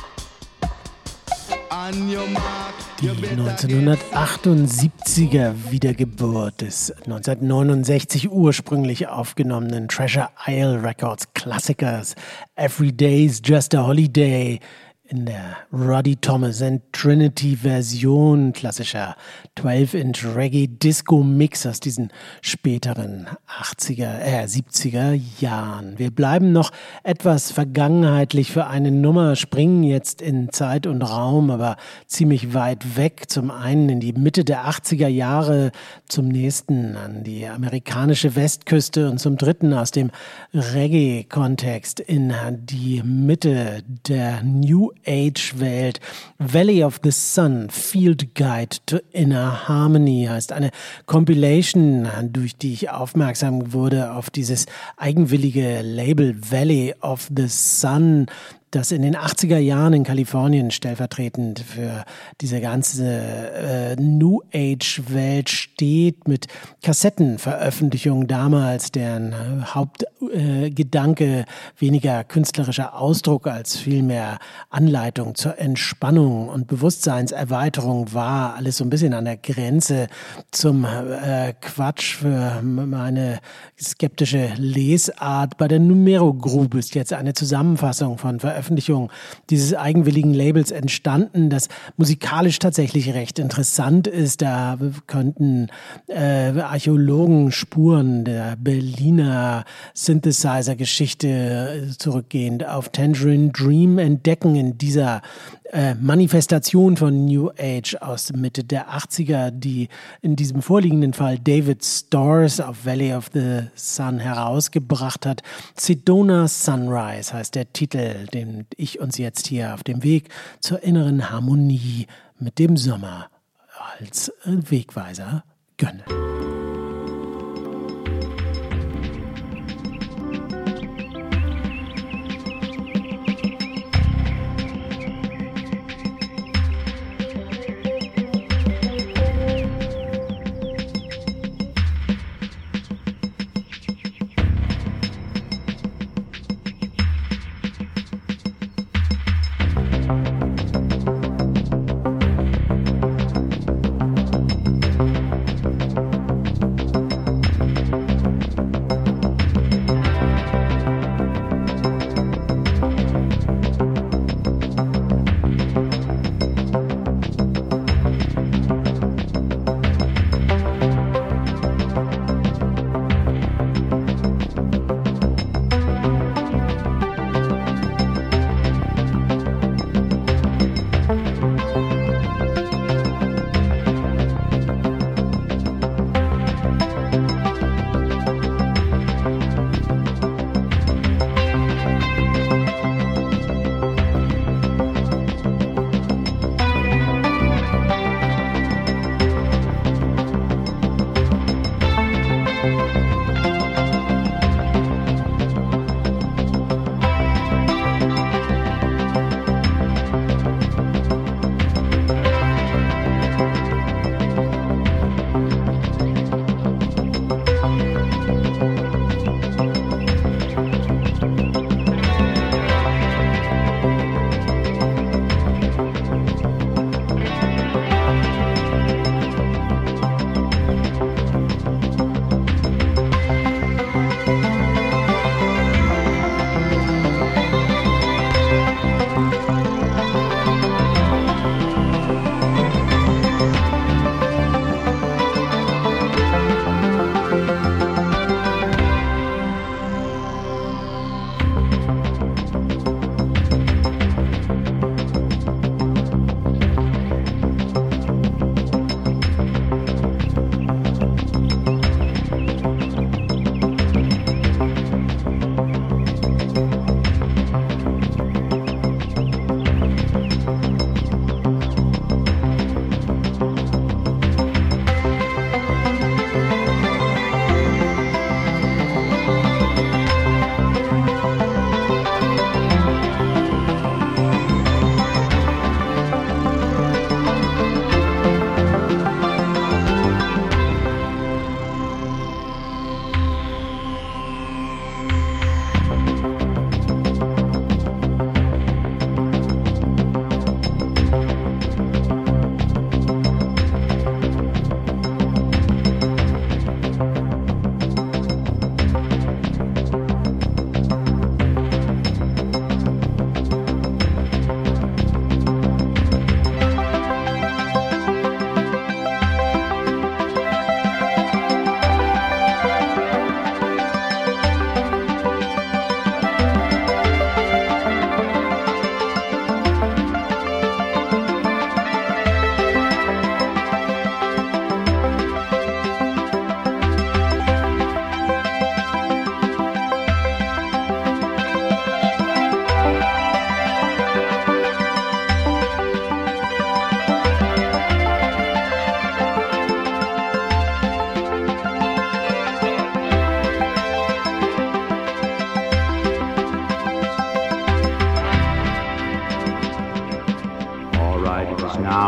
On your mark, Die 1978er Wiedergeburt des 1969 ursprünglich aufgenommenen Treasure Isle Records Klassikers Every Day's Just a Holiday in der Roddy Thomas and Trinity Version, klassischer 12-inch Reggae-Disco-Mix aus diesen späteren 70er Jahren. Wir bleiben noch etwas vergangenheitlich für eine Nummer, springen jetzt in Zeit und Raum, aber ziemlich weit weg. Zum einen in die Mitte der 80er Jahre, zum nächsten an die amerikanische Westküste und zum dritten aus dem Reggae-Kontext in die Mitte der New Age-Welt. Valley of the Sun, Field Guide to Inner Harmony heißt eine Compilation, durch die ich aufmerksam wurde auf dieses eigenwillige Label Valley of the Sun, das in den 80er Jahren in Kalifornien stellvertretend für diese ganze New Age-Welt steht, mit Kassettenveröffentlichungen damals, deren Hauptgedanke weniger künstlerischer Ausdruck als vielmehr Anleitung zur Entspannung und Bewusstseinserweiterung war. Alles so ein bisschen an der Grenze zum Quatsch für meine skeptische Lesart. Bei der Numero Group ist jetzt eine Zusammenfassung von Veröffentlichungen dieses eigenwilligen Labels entstanden, das musikalisch tatsächlich recht interessant ist. Da könnten Archäologen Spuren der Berliner Synthesizer-Geschichte zurückgehend auf Tangerine Dream entdecken in dieser Manifestation von New Age aus Mitte der 80er, die in diesem vorliegenden Fall David Storrs auf Valley of the Sun herausgebracht hat. Sedona Sunrise heißt der Titel, den ich uns jetzt hier auf dem Weg zur inneren Harmonie mit dem Sommer als Wegweiser gönne.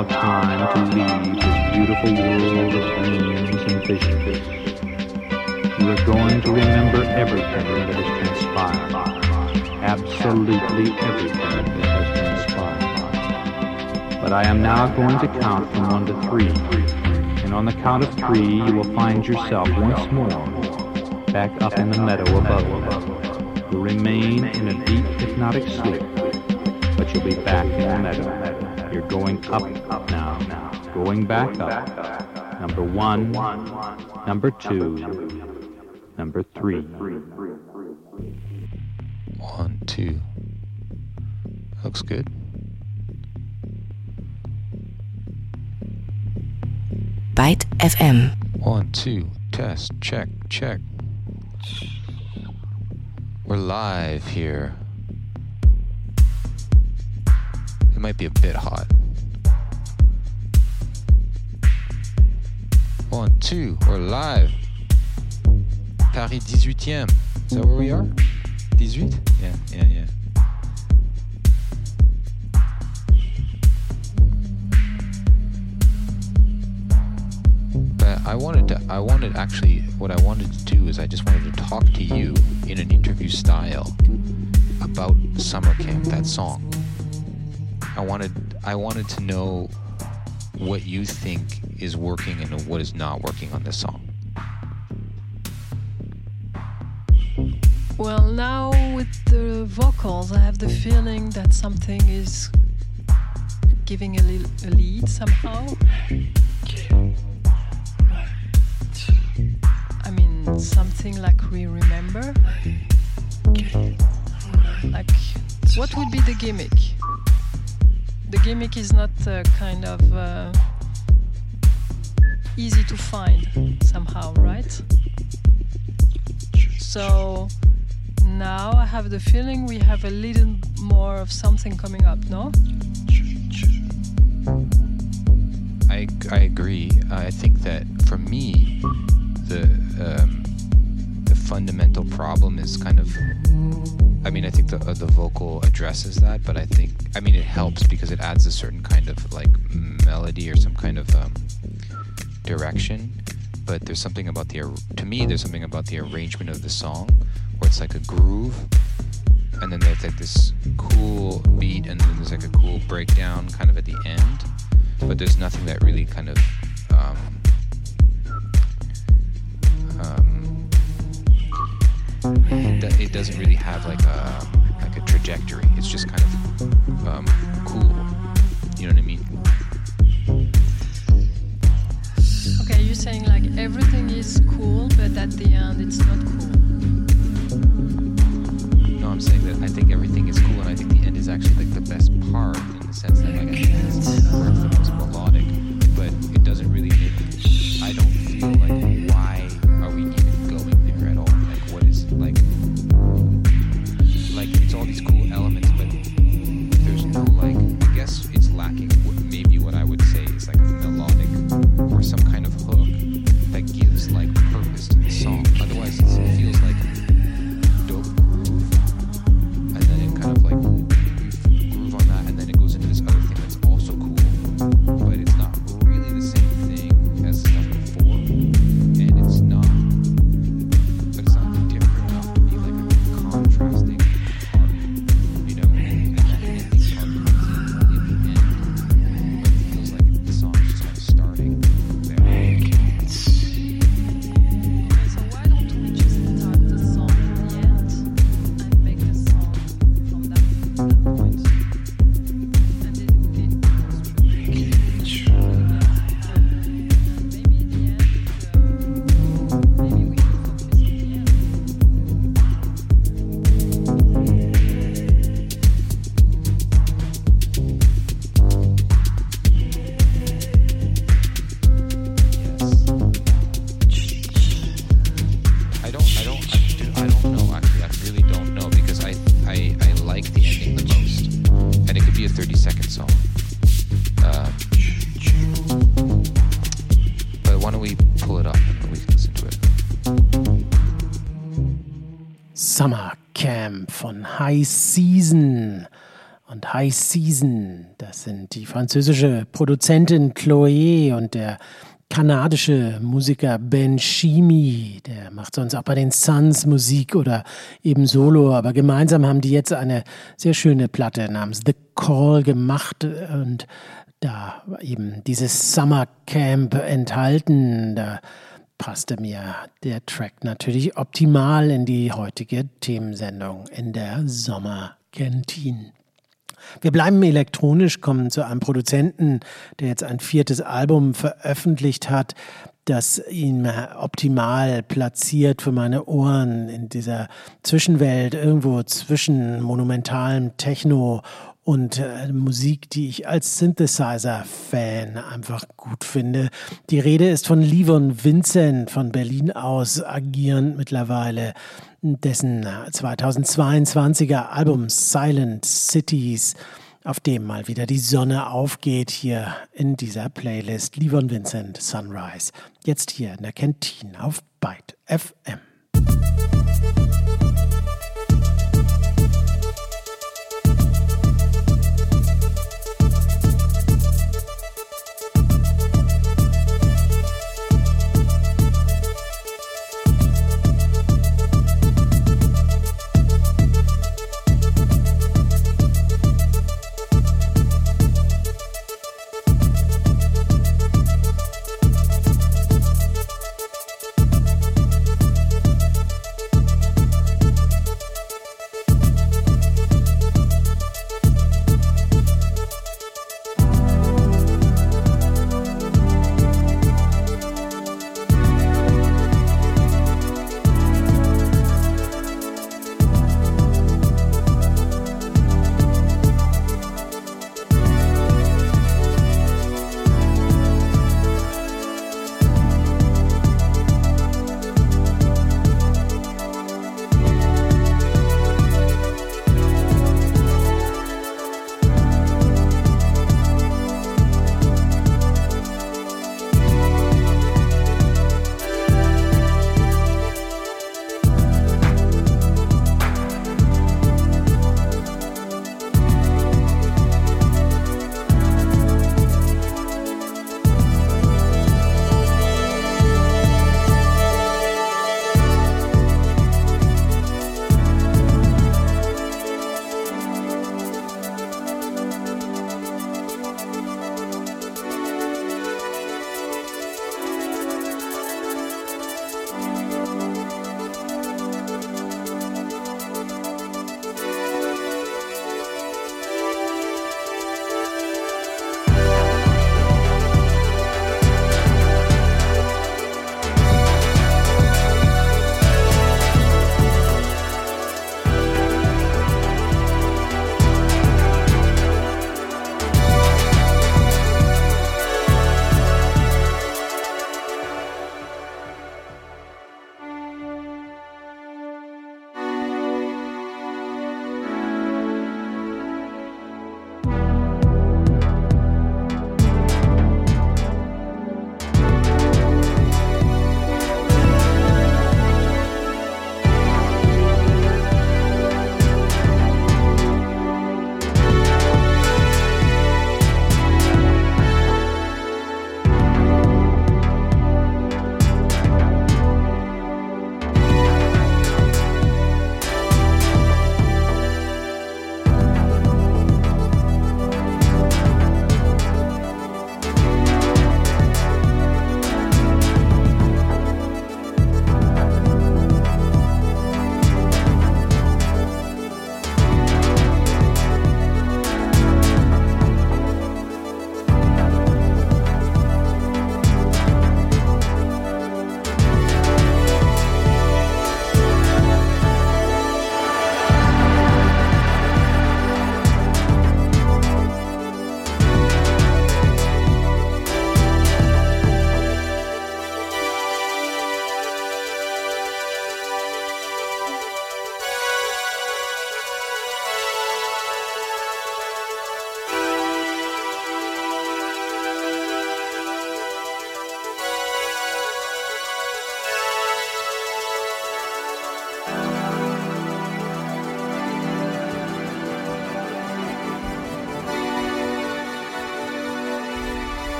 now time to leave this beautiful world of dreams and visions. You are going to remember everything that has transpired. Absolutely everything that has transpired. But I am now going to count from 1 to 3. And on the count of 3, you will find yourself once more back up in the meadow above. You'll remain in a deep hypnotic sleep, but you'll be back in the meadow. You're going up now, going back up. Number 1, number 2, number 3. 1, 2. Looks good. Byte FM. 1, 2. Test. Check. We're live here. It might be a bit hot. 1, 2. We're live. Paris 18e. Is that where we are? 18? Yeah. But what I wanted to do is I just wanted to talk to you in an interview style about Summer Camp, that song. I wanted to know what you think is working and what is not working on this song. Well, now with the vocals, I have the feeling that something is giving a lead somehow. I mean, something like we remember. Like, what would be the gimmick? The gimmick is not kind of easy to find somehow, right? So now I have the feeling we have a little more of something coming up, no? I agree. I think that for me, the fundamental problem is kind of, I mean, I think the vocal addresses that, but I think, I mean, it helps because it adds a certain kind of like melody or some kind of direction. But there's something about to me, there's something about the arrangement of the song where it's like a groove, and then there's like this cool beat, and then there's like a cool breakdown kind of at the end. But there's nothing that really kind of it doesn't really have like a trajectory. It's just kind of cool. You know what I mean? Okay, you're saying like everything is cool, but at the end it's not cool. No, I'm saying that I think everything is cool, and I think the end is actually like the best part in the sense that like I think it's the most melodic, but it doesn't really make. I don't feel like why are we even going there at all? Like what is like it's all these cool elements, but there's no like. I guess it's lacking. Maybe what I would say is like a melodic or some kind of hook that gives like purpose to the song. Otherwise, it feels like dope groove, and then it kind of like groove on that, and then it goes into this other thing that's also cool, but it's not really the same thing as stuff before, and it's not different enough to be like a contrasting part, you know, and that ending part in the end, but it feels like the song is just kind of starting there. Okay, so why don't we just start the song at the end and make a song from that point? And it goes maybe the end, maybe we can focus on the end. I don't know actually. I really don't know because I like the ending the most, and it could be a 30-second song. But why don't we pull it up and we can listen to it? Summer Camp von High Season und High Season. Das sind die französische Produzentin Chloé und der kanadische Musiker Ben Chimie. Der macht sonst auch bei den Suns Musik oder eben Solo, aber gemeinsam haben die jetzt eine sehr schöne Platte namens The Call gemacht und da eben dieses Summer Camp enthalten. Da passte mir der Track natürlich optimal in die heutige Themensendung in der Sommerkantine. Wir bleiben elektronisch, kommen zu einem Produzenten, der jetzt ein 4. Album veröffentlicht hat, das ihn optimal platziert für meine Ohren in dieser Zwischenwelt, irgendwo zwischen monumentalem Techno und Musik, die ich als Synthesizer-Fan einfach gut finde. Die Rede ist von Livon Vincent, von Berlin aus agierend mittlerweile, dessen 2022er Album Silent Cities, auf dem mal wieder die Sonne aufgeht, hier in dieser Playlist. Livon Vincent, Sunrise. Jetzt hier in der Kantine auf Byte FM.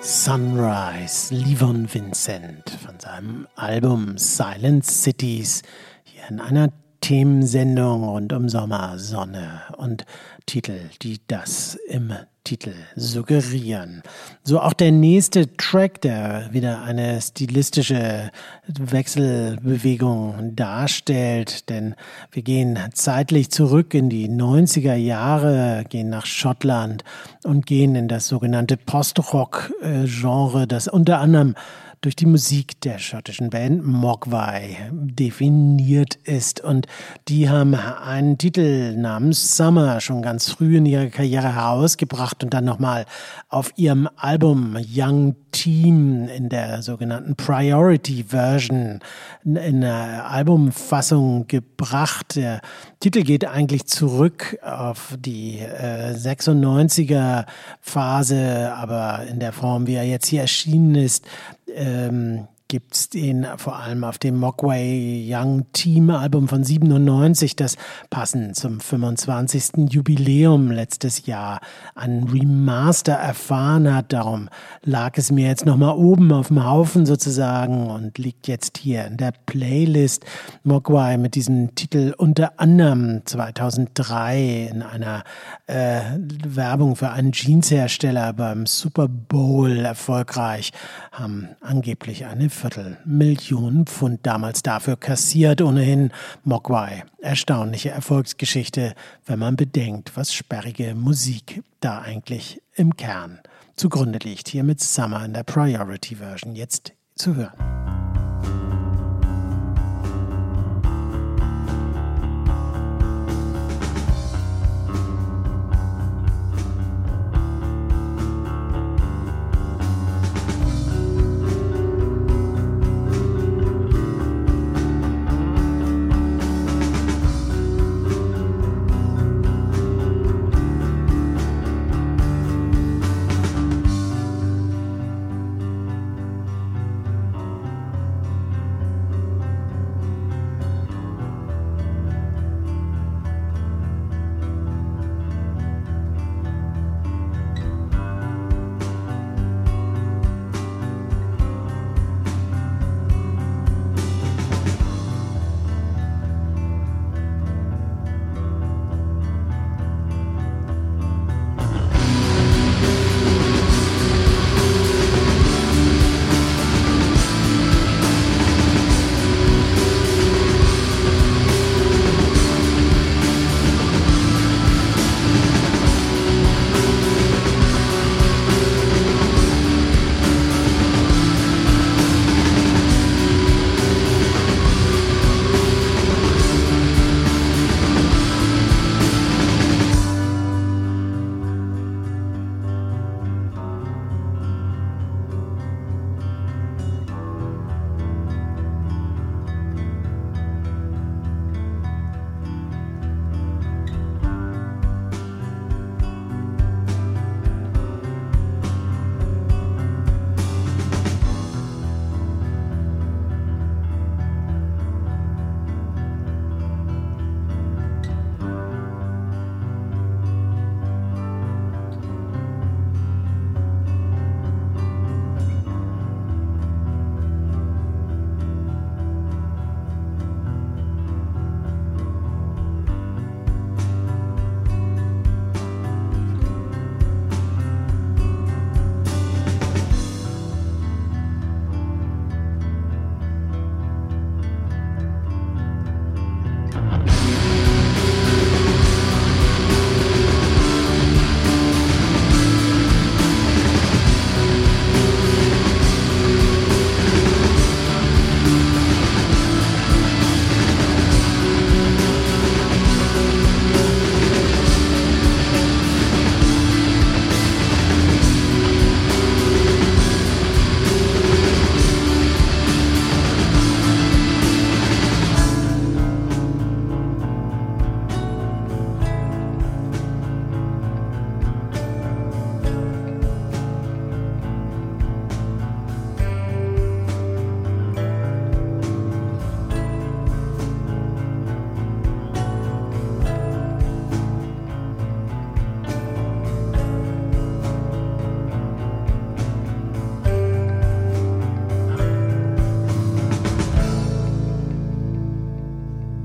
Sunrise, Livon Vincent von seinem Album Silent Cities, hier in einer Themensendung rund um Sommer, Sonne und Titel, die das im Titel suggerieren. So auch der nächste Track, der wieder eine stilistische Wechselbewegung darstellt, denn wir gehen zeitlich zurück in die 90er Jahre, gehen nach Schottland und gehen in das sogenannte Post-Rock-Genre, das unter anderem durch die Musik der schottischen Band Mogwai definiert ist. Und die haben einen Titel namens Summer schon ganz früh in ihrer Karriere herausgebracht und dann nochmal auf ihrem Album Young Team in der sogenannten Priority Version in der Albumfassung gebracht. Der Titel geht eigentlich zurück auf die 96er Phase, aber in der Form, wie er jetzt hier erschienen ist, gibt es den vor allem auf dem Mogwai Young Team Album von 97, das passend zum 25. Jubiläum letztes Jahr ein Remaster erfahren hat. Darum lag es mir jetzt nochmal oben auf dem Haufen sozusagen und liegt jetzt hier in der Playlist. Mogwai mit diesem Titel unter anderem 2003 in einer Werbung für einen Jeanshersteller beim Super Bowl erfolgreich, haben angeblich eine Viertelmillion Pfund damals dafür kassiert. Ohnehin Mogwai. Erstaunliche Erfolgsgeschichte, wenn man bedenkt, was sperrige Musik da eigentlich im Kern zugrunde liegt. Hier mit Summer in der Priority Version jetzt zu hören.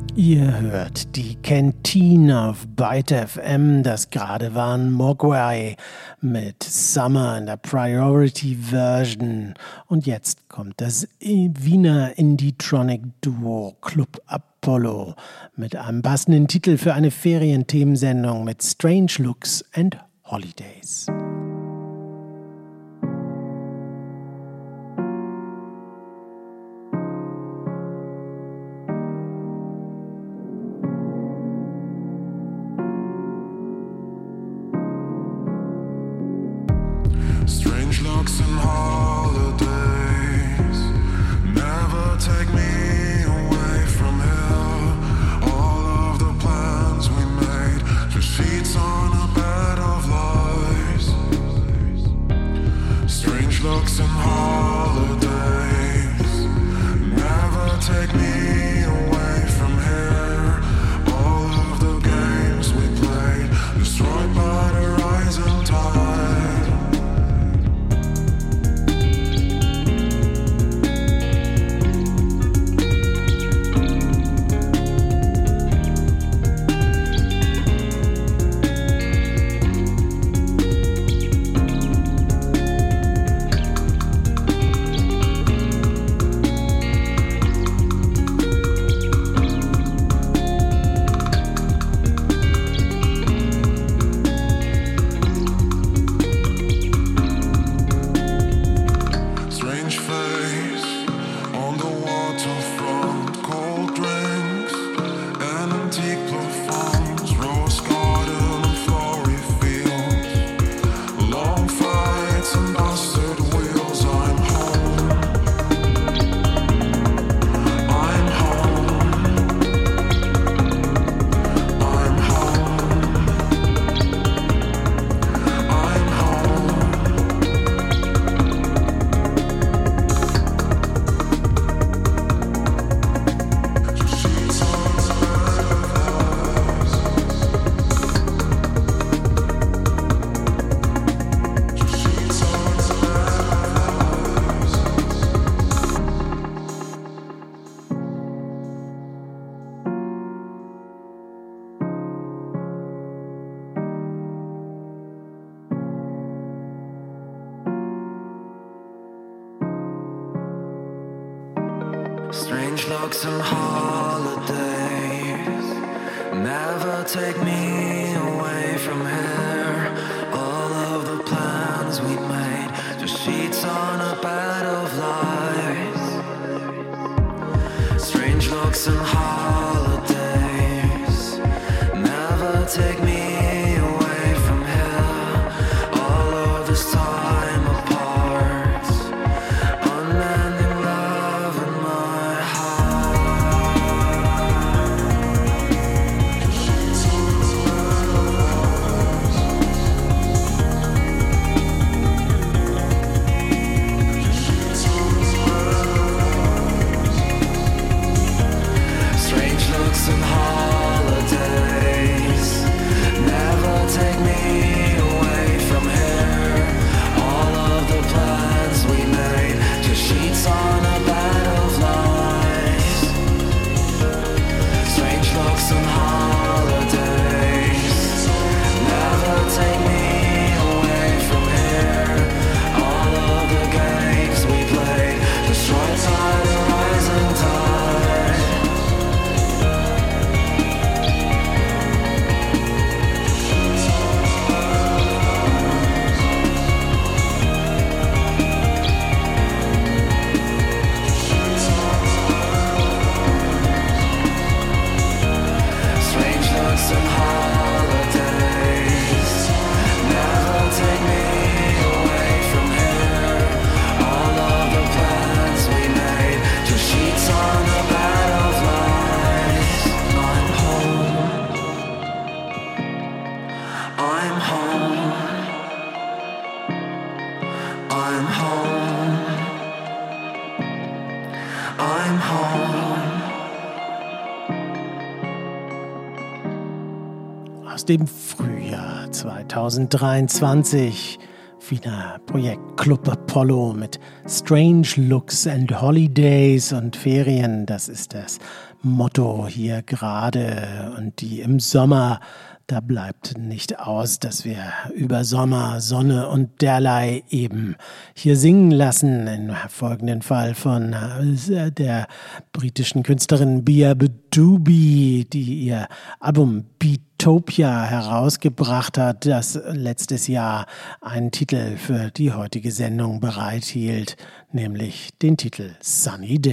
Ihr hört die Canteen auf Byte FM, das gerade waren Mogwai mit Summer in der Priority Version. Und jetzt kommt das Wiener Indie-Tronic-Duo Club Apollo mit einem passenden Titel für eine Ferienthemensendung mit Strange Looks and Holidays. Strange looks and holidays never take me away from here. All of the plans we made, just sheets on a bed of lies. Strange looks and holidays never take me away from here. All of the games we played, destroyed by the rising tide. Strange looks and holidays never take me away from here. All of the plans we made, just sheets on a bed of lies. Strange looks and holidays never take me away from here. All of this time apart, unending love in my strange looks and holidays never take me away from here. All of the plans we made, just sheets on a bed of lies. Strange looks and holidays never take me away from here. All of the games we played, destroyed by the rising tide. Strange looks and holidays never take me away from here. All of the plans we made, just sheets on a bed of lies. I'm home. I'm home. I'm home. I'm home. Aus dem Frühjahr 2023 Wiener Projekt Club Apollo mit Strange Looks and Holidays und Ferien. Das ist das Motto hier gerade. Und die im Sommer, da bleibt nicht aus, dass wir über Sommer, Sonne und derlei eben hier singen lassen. Im folgenden Fall von der britischen Künstlerin Bia Bedoobie, die ihr Album Beatopia herausgebracht hat, das letztes Jahr einen Titel für die heutige Sendung bereithielt, nämlich den Titel Sunny Day.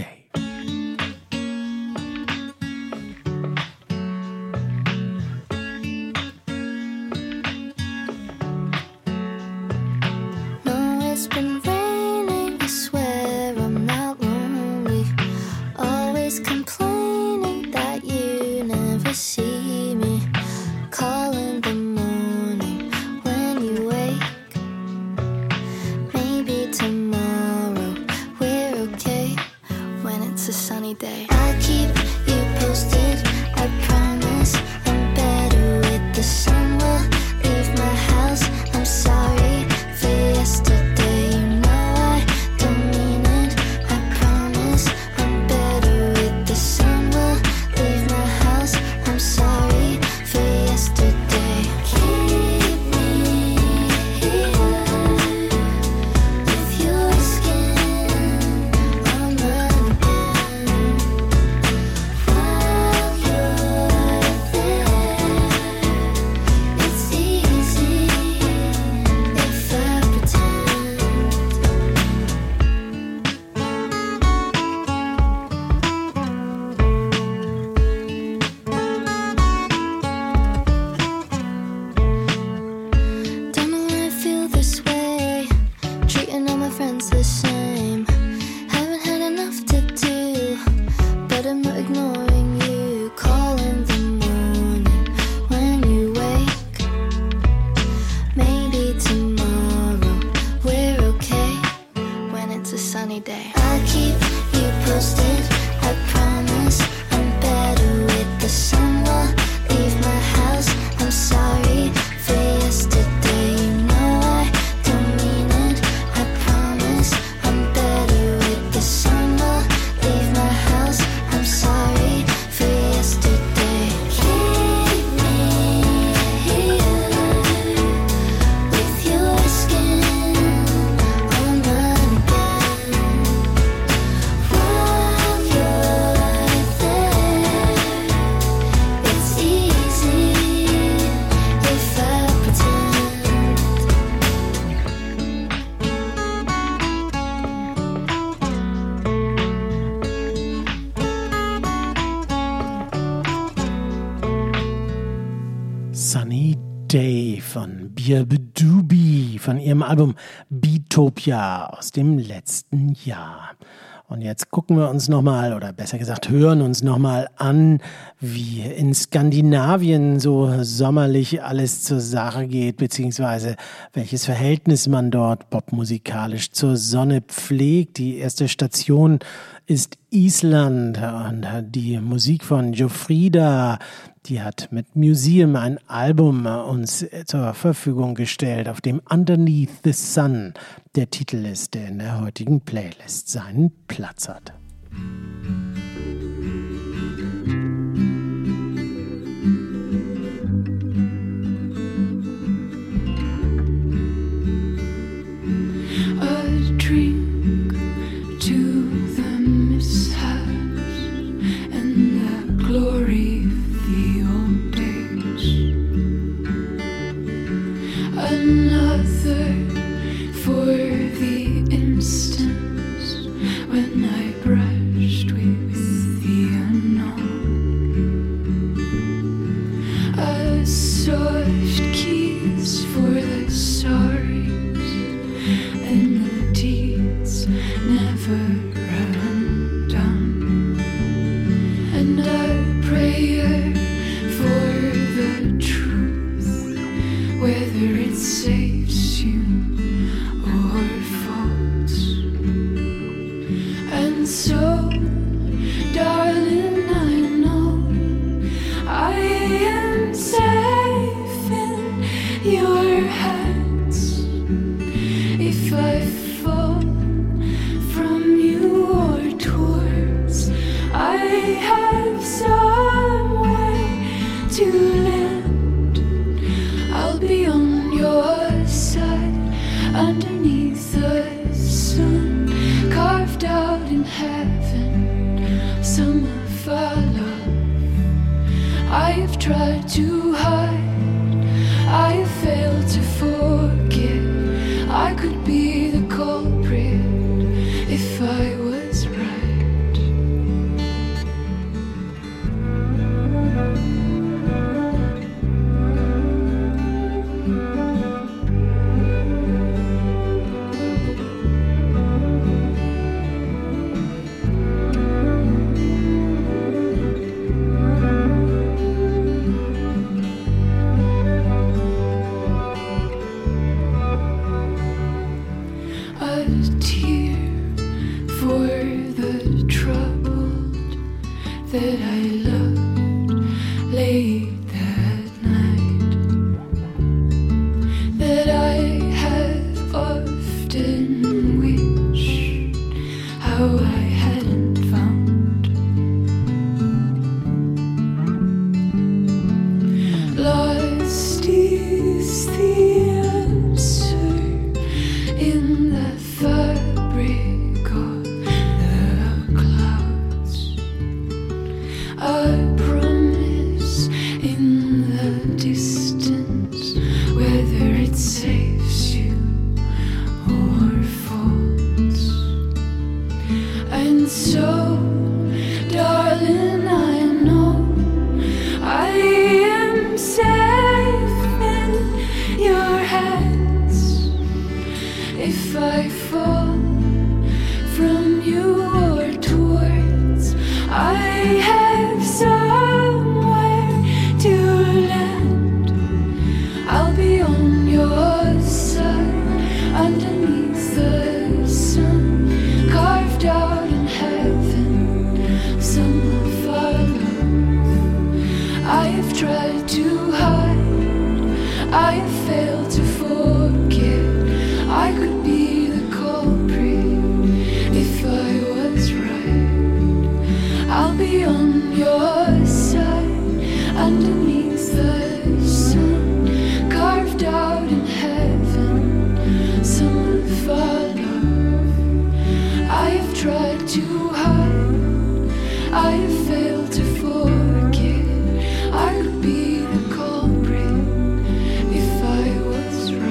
von Bia Bedoobie von ihrem Album Beatopia aus dem letzten Jahr. Und jetzt gucken wir uns nochmal, oder besser gesagt hören uns nochmal an, wie in Skandinavien so sommerlich alles zur Sache geht, beziehungsweise welches Verhältnis man dort popmusikalisch zur Sonne pflegt. Die erste Station ist Island und die Musik von Jofrida, die hat mit Museum ein Album uns zur Verfügung gestellt, auf dem Underneath the Sun der Titel ist, der in der heutigen Playlist seinen Platz hat. A drink to the mishaps and the glory of the old days. Another for the instance when I brushed with tried to hide, I have failed to forget. I could be the culprit if I was right. A tear for the troubled that I loved late that night, that I have often wished how I hadn't found. Lost is the answer in the fabric of the clouds. A promise in the distance, whether it saves you or falls. And so, darling, I know I am safe in your hands. If I fall from you or towards, I have somewhere to land. I'll be on your side underneath the sun, carved out in heaven, some of our love. I have tried to hide, I have failed to forget. I could be the culprit if I was right. I'll be on your side underneath the sun, carved out in heaven, some of our love. I have tried to hide, I have failed to forget. I could be the culprit if I was right.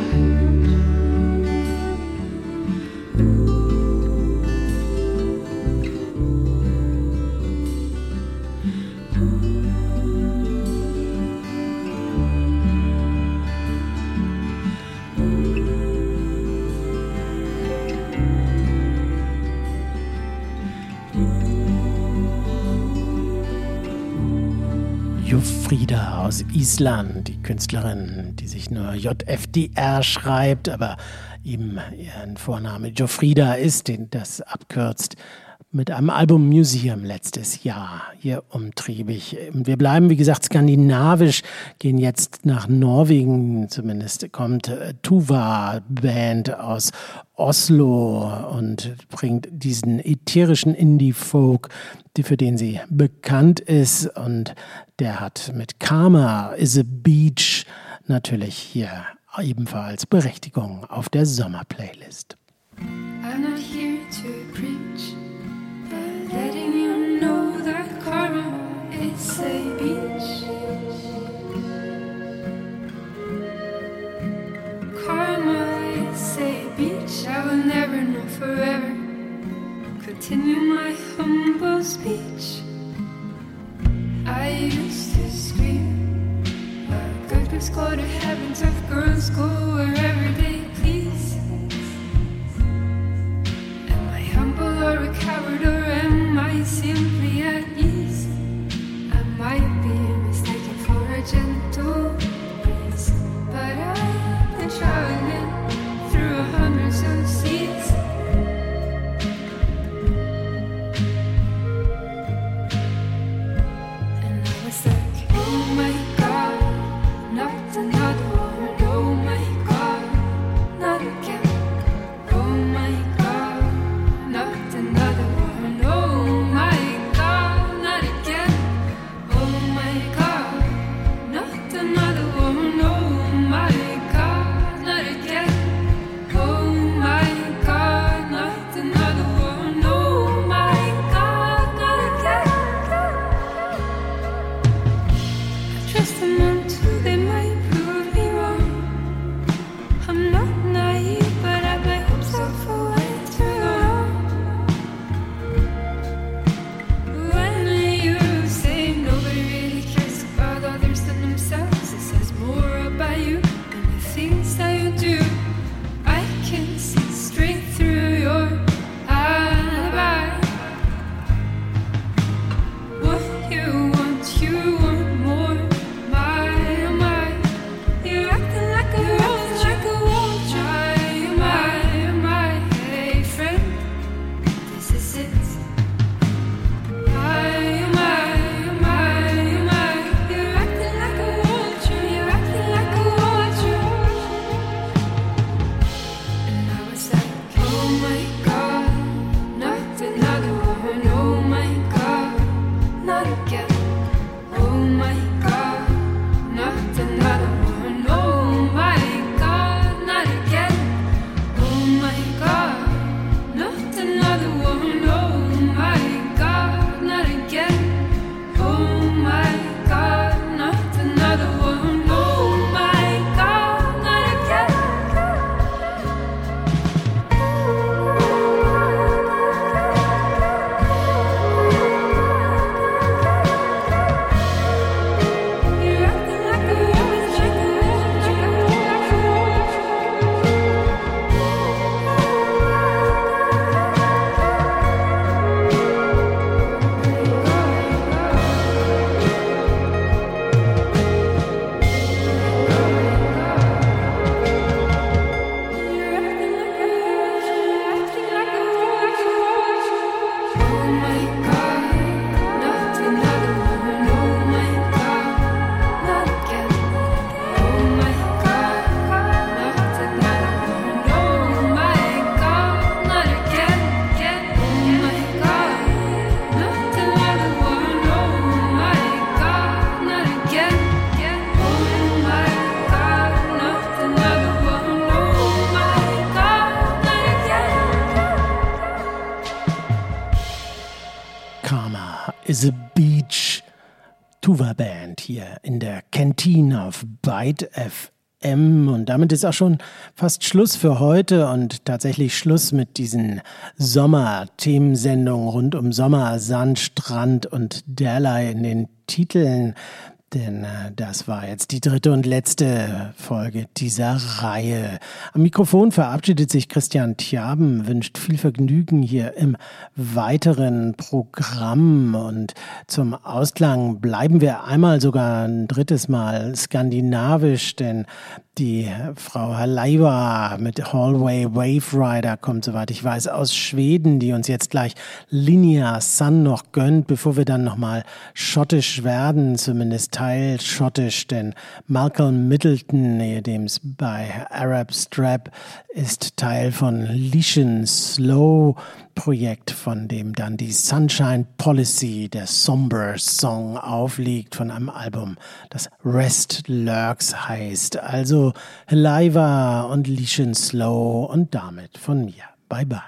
Jofrida aus Island, die Künstlerin, die sich nur JFDR schreibt, aber eben ihren Vorname Jofrida ist, den das abkürzt, mit einem Album Museum letztes Jahr hier umtriebig. Wir bleiben, wie gesagt, skandinavisch, gehen jetzt nach Norwegen, zumindest kommt Tuva Band aus Oslo und bringt diesen ätherischen Indie-Folk, für den sie bekannt ist, und der hat mit Karma is a Beach natürlich hier ebenfalls Berechtigung auf der Sommerplaylist. I'm not here to preach, but letting you know that karma is a beach. Karma is a beach I will never know forever. Continue my humble speech. I used to scream, but good girls go to heaven, tough girls go wherever they please. Am I humble or a coward, or am I simply at ease? I might be mistaken for a gentle breeze, but I've been traveling through hundreds of seas. is a Beach. Tuva Band hier in der Kantine auf Byte FM. Und damit ist auch schon fast Schluss für heute und tatsächlich Schluss mit diesen Sommer-Themensendungen rund um Sommer, Sand, Strand und derlei in den Titeln. Denn das war jetzt die dritte und letzte Folge dieser Reihe. Am Mikrofon verabschiedet sich Christian Tjaben, wünscht viel Vergnügen hier im weiteren Programm. Und zum Ausklang bleiben wir einmal sogar ein drittes Mal skandinavisch, denn die Frau Halaiwa mit Hallway Wave Rider kommt, soweit ich weiß, aus Schweden, die uns jetzt gleich Linnea Sun noch gönnt, bevor wir dann nochmal schottisch werden, zumindest teilschottisch, denn Malcolm Middleton, ehedem's bei Arab Strap, ist Teil von Lishan Slow Projekt, von dem dann die Sunshine Policy, der Somber Song, aufliegt von einem Album, das Rest Lurks heißt. Also Halaiwa und Lishan Slow und damit von mir. Bye bye.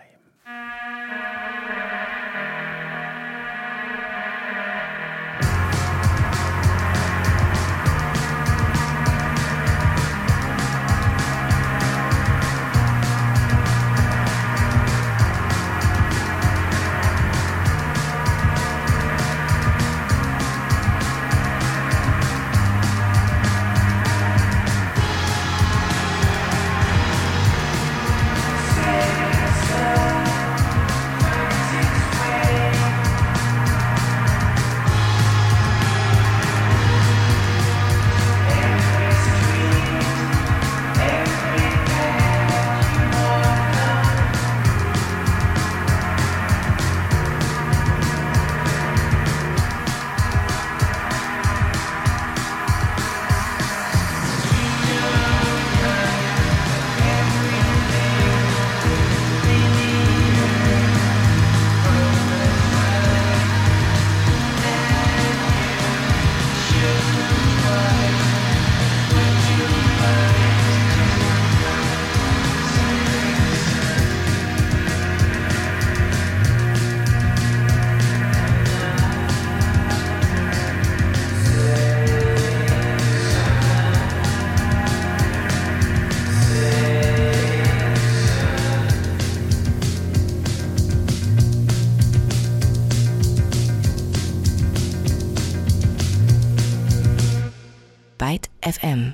Byte FM.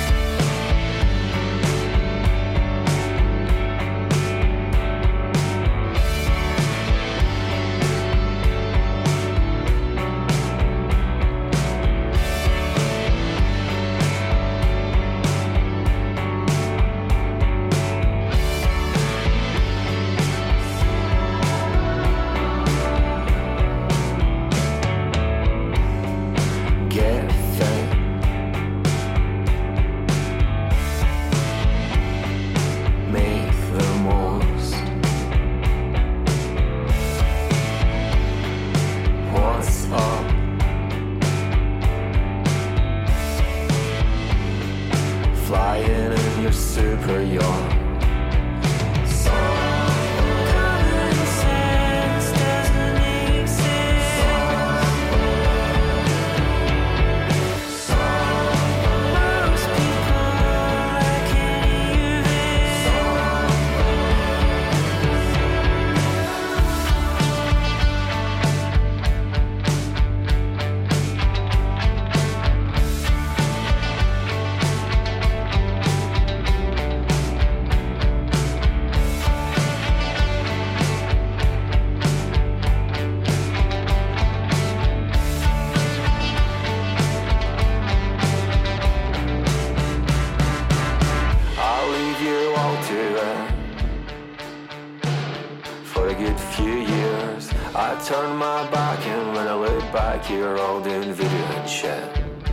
You're all doing video and shit.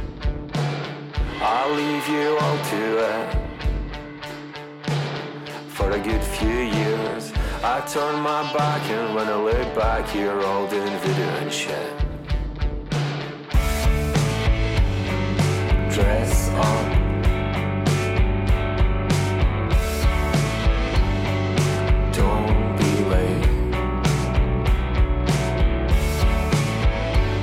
I'll leave you all to it. For a good few years I turn my back, and when I look back you're all doing video and shit. Dress up, don't be late.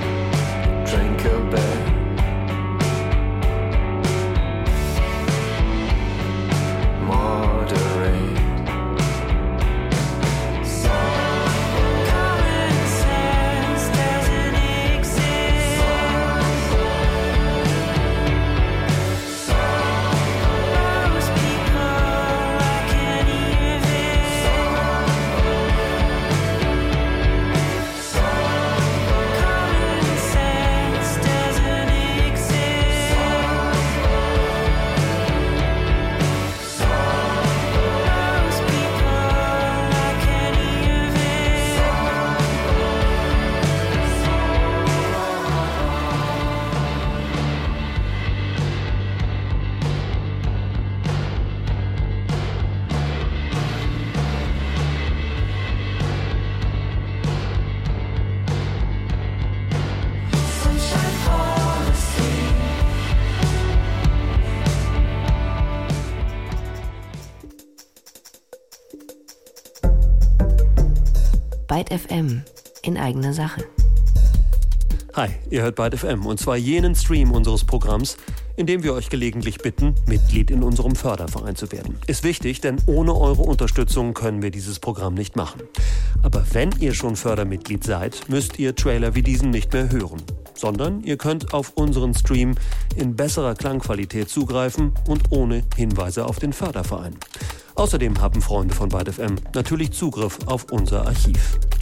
Byte FM in eigener Sache. Hi, ihr hört Byte FM und zwar jenen Stream unseres Programms, in dem wir euch gelegentlich bitten, Mitglied in unserem Förderverein zu werden. Ist wichtig, denn ohne eure Unterstützung können wir dieses Programm nicht machen. Aber wenn ihr schon Fördermitglied seid, müsst ihr Trailer wie diesen nicht mehr hören, sondern ihr könnt auf unseren Stream in besserer Klangqualität zugreifen und ohne Hinweise auf den Förderverein. Außerdem haben Freunde von Byte FM natürlich Zugriff auf unser Archiv.